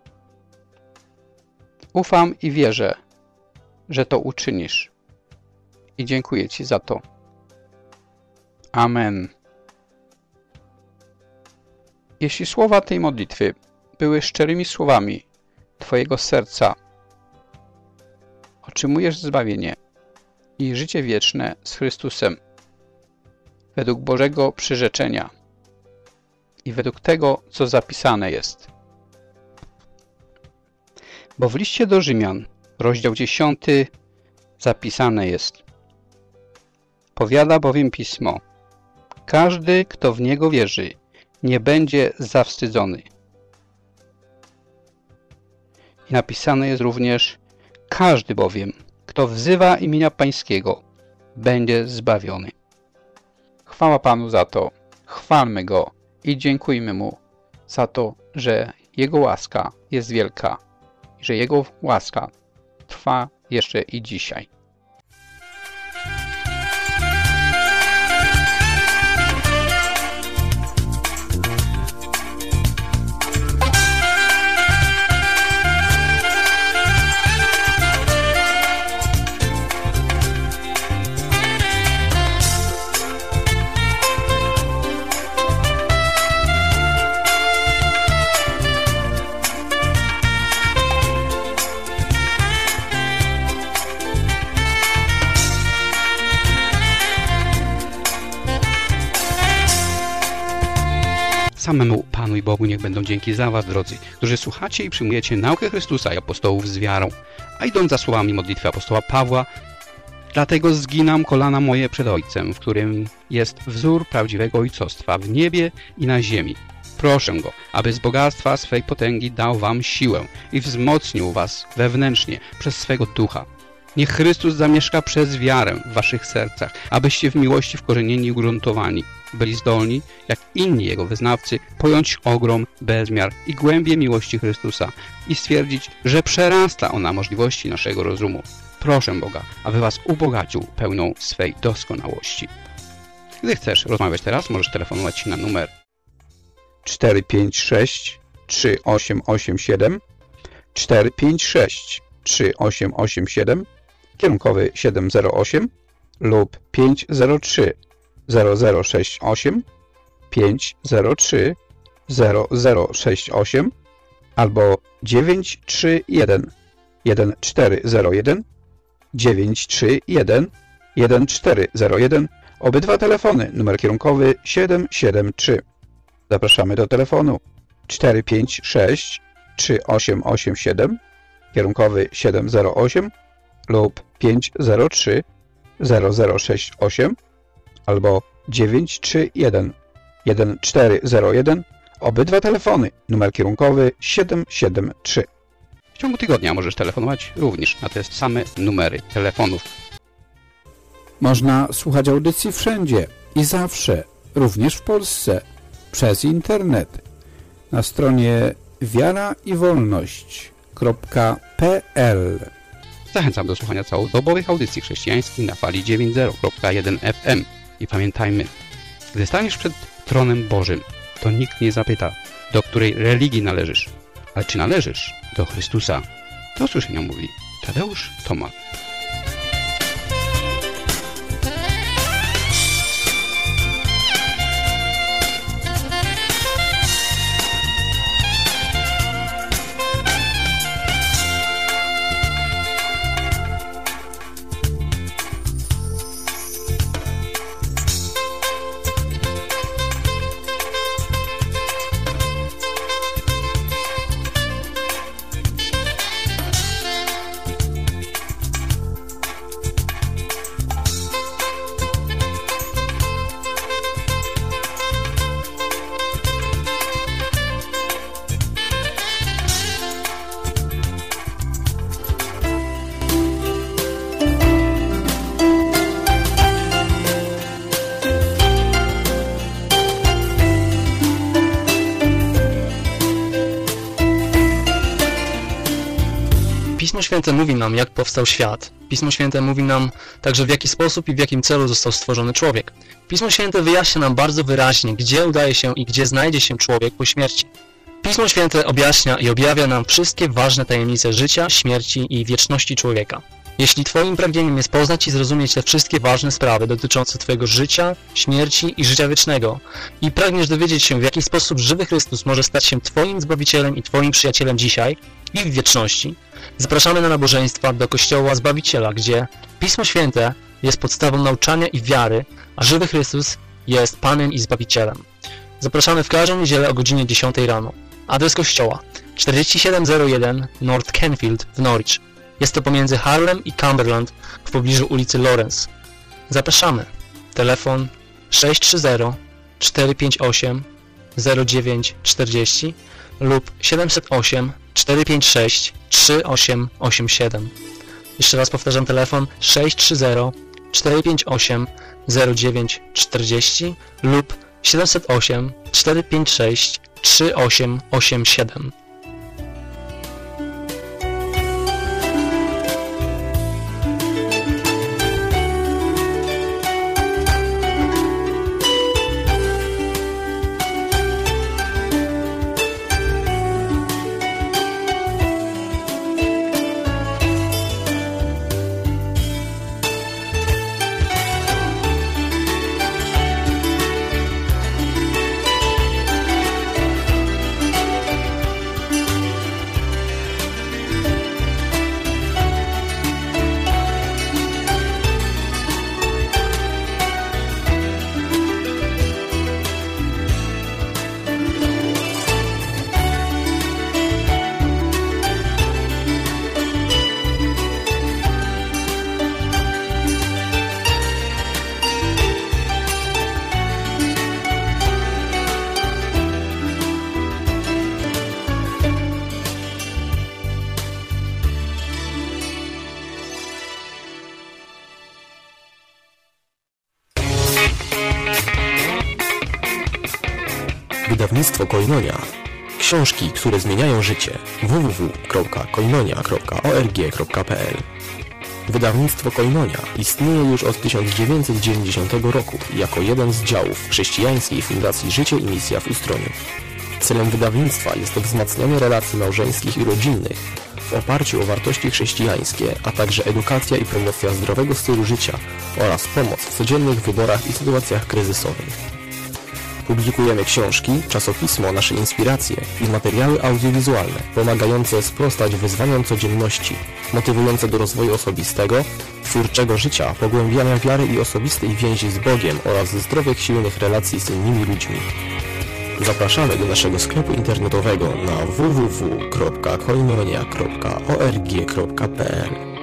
Ufam i wierzę, że to uczynisz. I dziękuję Ci za to. Amen. Jeśli słowa tej modlitwy były szczerymi słowami Twojego serca, otrzymujesz zbawienie i życie wieczne z Chrystusem według Bożego przyrzeczenia i według tego, co zapisane jest. Bo w liście do Rzymian, rozdział 10, zapisane jest: powiada bowiem Pismo, każdy, kto w Niego wierzy, nie będzie zawstydzony. I napisane jest również: każdy bowiem, kto wzywa imienia Pańskiego, będzie zbawiony. Chwała Panu za to, chwalmy Go i dziękujmy Mu za to, że Jego łaska jest wielka i że Jego łaska trwa jeszcze i dzisiaj. Samemu Panu i Bogu niech będą dzięki za Was, drodzy, którzy słuchacie i przyjmujecie naukę Chrystusa i apostołów z wiarą, a idąc za słowami modlitwy apostoła Pawła, dlatego zginam kolana moje przed Ojcem, w którym jest wzór prawdziwego ojcostwa w niebie i na ziemi. Proszę Go, aby z bogactwa swej potęgi dał Wam siłę i wzmocnił Was wewnętrznie przez swego Ducha. Niech Chrystus zamieszka przez wiarę w Waszych sercach, abyście w miłości wkorzenieni i ugruntowani byli zdolni, jak inni Jego wyznawcy, pojąć ogrom, bezmiar i głębię miłości Chrystusa i stwierdzić, że przerasta ona możliwości naszego rozumu. Proszę Boga, aby Was ubogacił pełną swej doskonałości. Gdy chcesz rozmawiać teraz, możesz telefonować na numer 456 3887 456 3887, kierunkowy 708 lub 503 0068 503 0068 albo 931 1401 931 1401. Obydwa telefony, numer kierunkowy 773. Zapraszamy do telefonu 456 3887, kierunkowy 708 lub 503 0068 albo 931 1401. Obydwa telefony, numer kierunkowy 773. W ciągu tygodnia możesz telefonować również na te same numery telefonów. Można słuchać audycji wszędzie i zawsze, również w Polsce, przez internet. Na stronie wiaraiwolność.pl. Zachęcam do słuchania całodobowych audycji chrześcijańskich na fali 90.1 FM. I pamiętajmy, gdy staniesz przed tronem Bożym, to nikt nie zapyta, do której religii należysz, ale czy należysz do Chrystusa. Do usłyszenia mówi Tadeusz Tomal. Pismo Święte mówi nam, jak powstał świat. Pismo Święte mówi nam także, w jaki sposób i w jakim celu został stworzony człowiek. Pismo Święte wyjaśnia nam bardzo wyraźnie, gdzie udaje się i gdzie znajdzie się człowiek po śmierci. Pismo Święte objaśnia i objawia nam wszystkie ważne tajemnice życia, śmierci i wieczności człowieka. Jeśli Twoim pragnieniem jest poznać i zrozumieć te wszystkie ważne sprawy dotyczące Twojego życia, śmierci i życia wiecznego i pragniesz dowiedzieć się, w jaki sposób żywy Chrystus może stać się Twoim Zbawicielem i Twoim przyjacielem dzisiaj i w wieczności, zapraszamy na nabożeństwa do Kościoła Zbawiciela, gdzie Pismo Święte jest podstawą nauczania i wiary, a żywy Chrystus jest Panem i Zbawicielem. Zapraszamy w każdą niedzielę o godzinie 10 rano. Adres kościoła 4701 North Kenfield w Norwich. Jest to pomiędzy Harlem i Cumberland w pobliżu ulicy Lawrence. Zapraszamy. Telefon 630-458-0940 lub 708-456-3887. Jeszcze raz powtarzam telefon 630-458-0940 lub 708-456-3887. Wydawnictwo Koinonia. Książki, które zmieniają życie. www.koinonia.org.pl. Wydawnictwo Koinonia istnieje już od 1990 roku jako jeden z działów Chrześcijańskiej Fundacji Życie i Misja w Ustroniu. Celem wydawnictwa jest wzmacnianie relacji małżeńskich i rodzinnych w oparciu o wartości chrześcijańskie, a także edukacja i promocja zdrowego stylu życia oraz pomoc w codziennych wyborach i sytuacjach kryzysowych. Publikujemy książki, czasopismo Nasze Inspiracje i materiały audiowizualne pomagające sprostać wyzwaniom codzienności, motywujące do rozwoju osobistego, twórczego życia, pogłębiania wiary i osobistej więzi z Bogiem oraz zdrowych, silnych relacji z innymi ludźmi. Zapraszamy do naszego sklepu internetowego na www.koinonia.org.pl.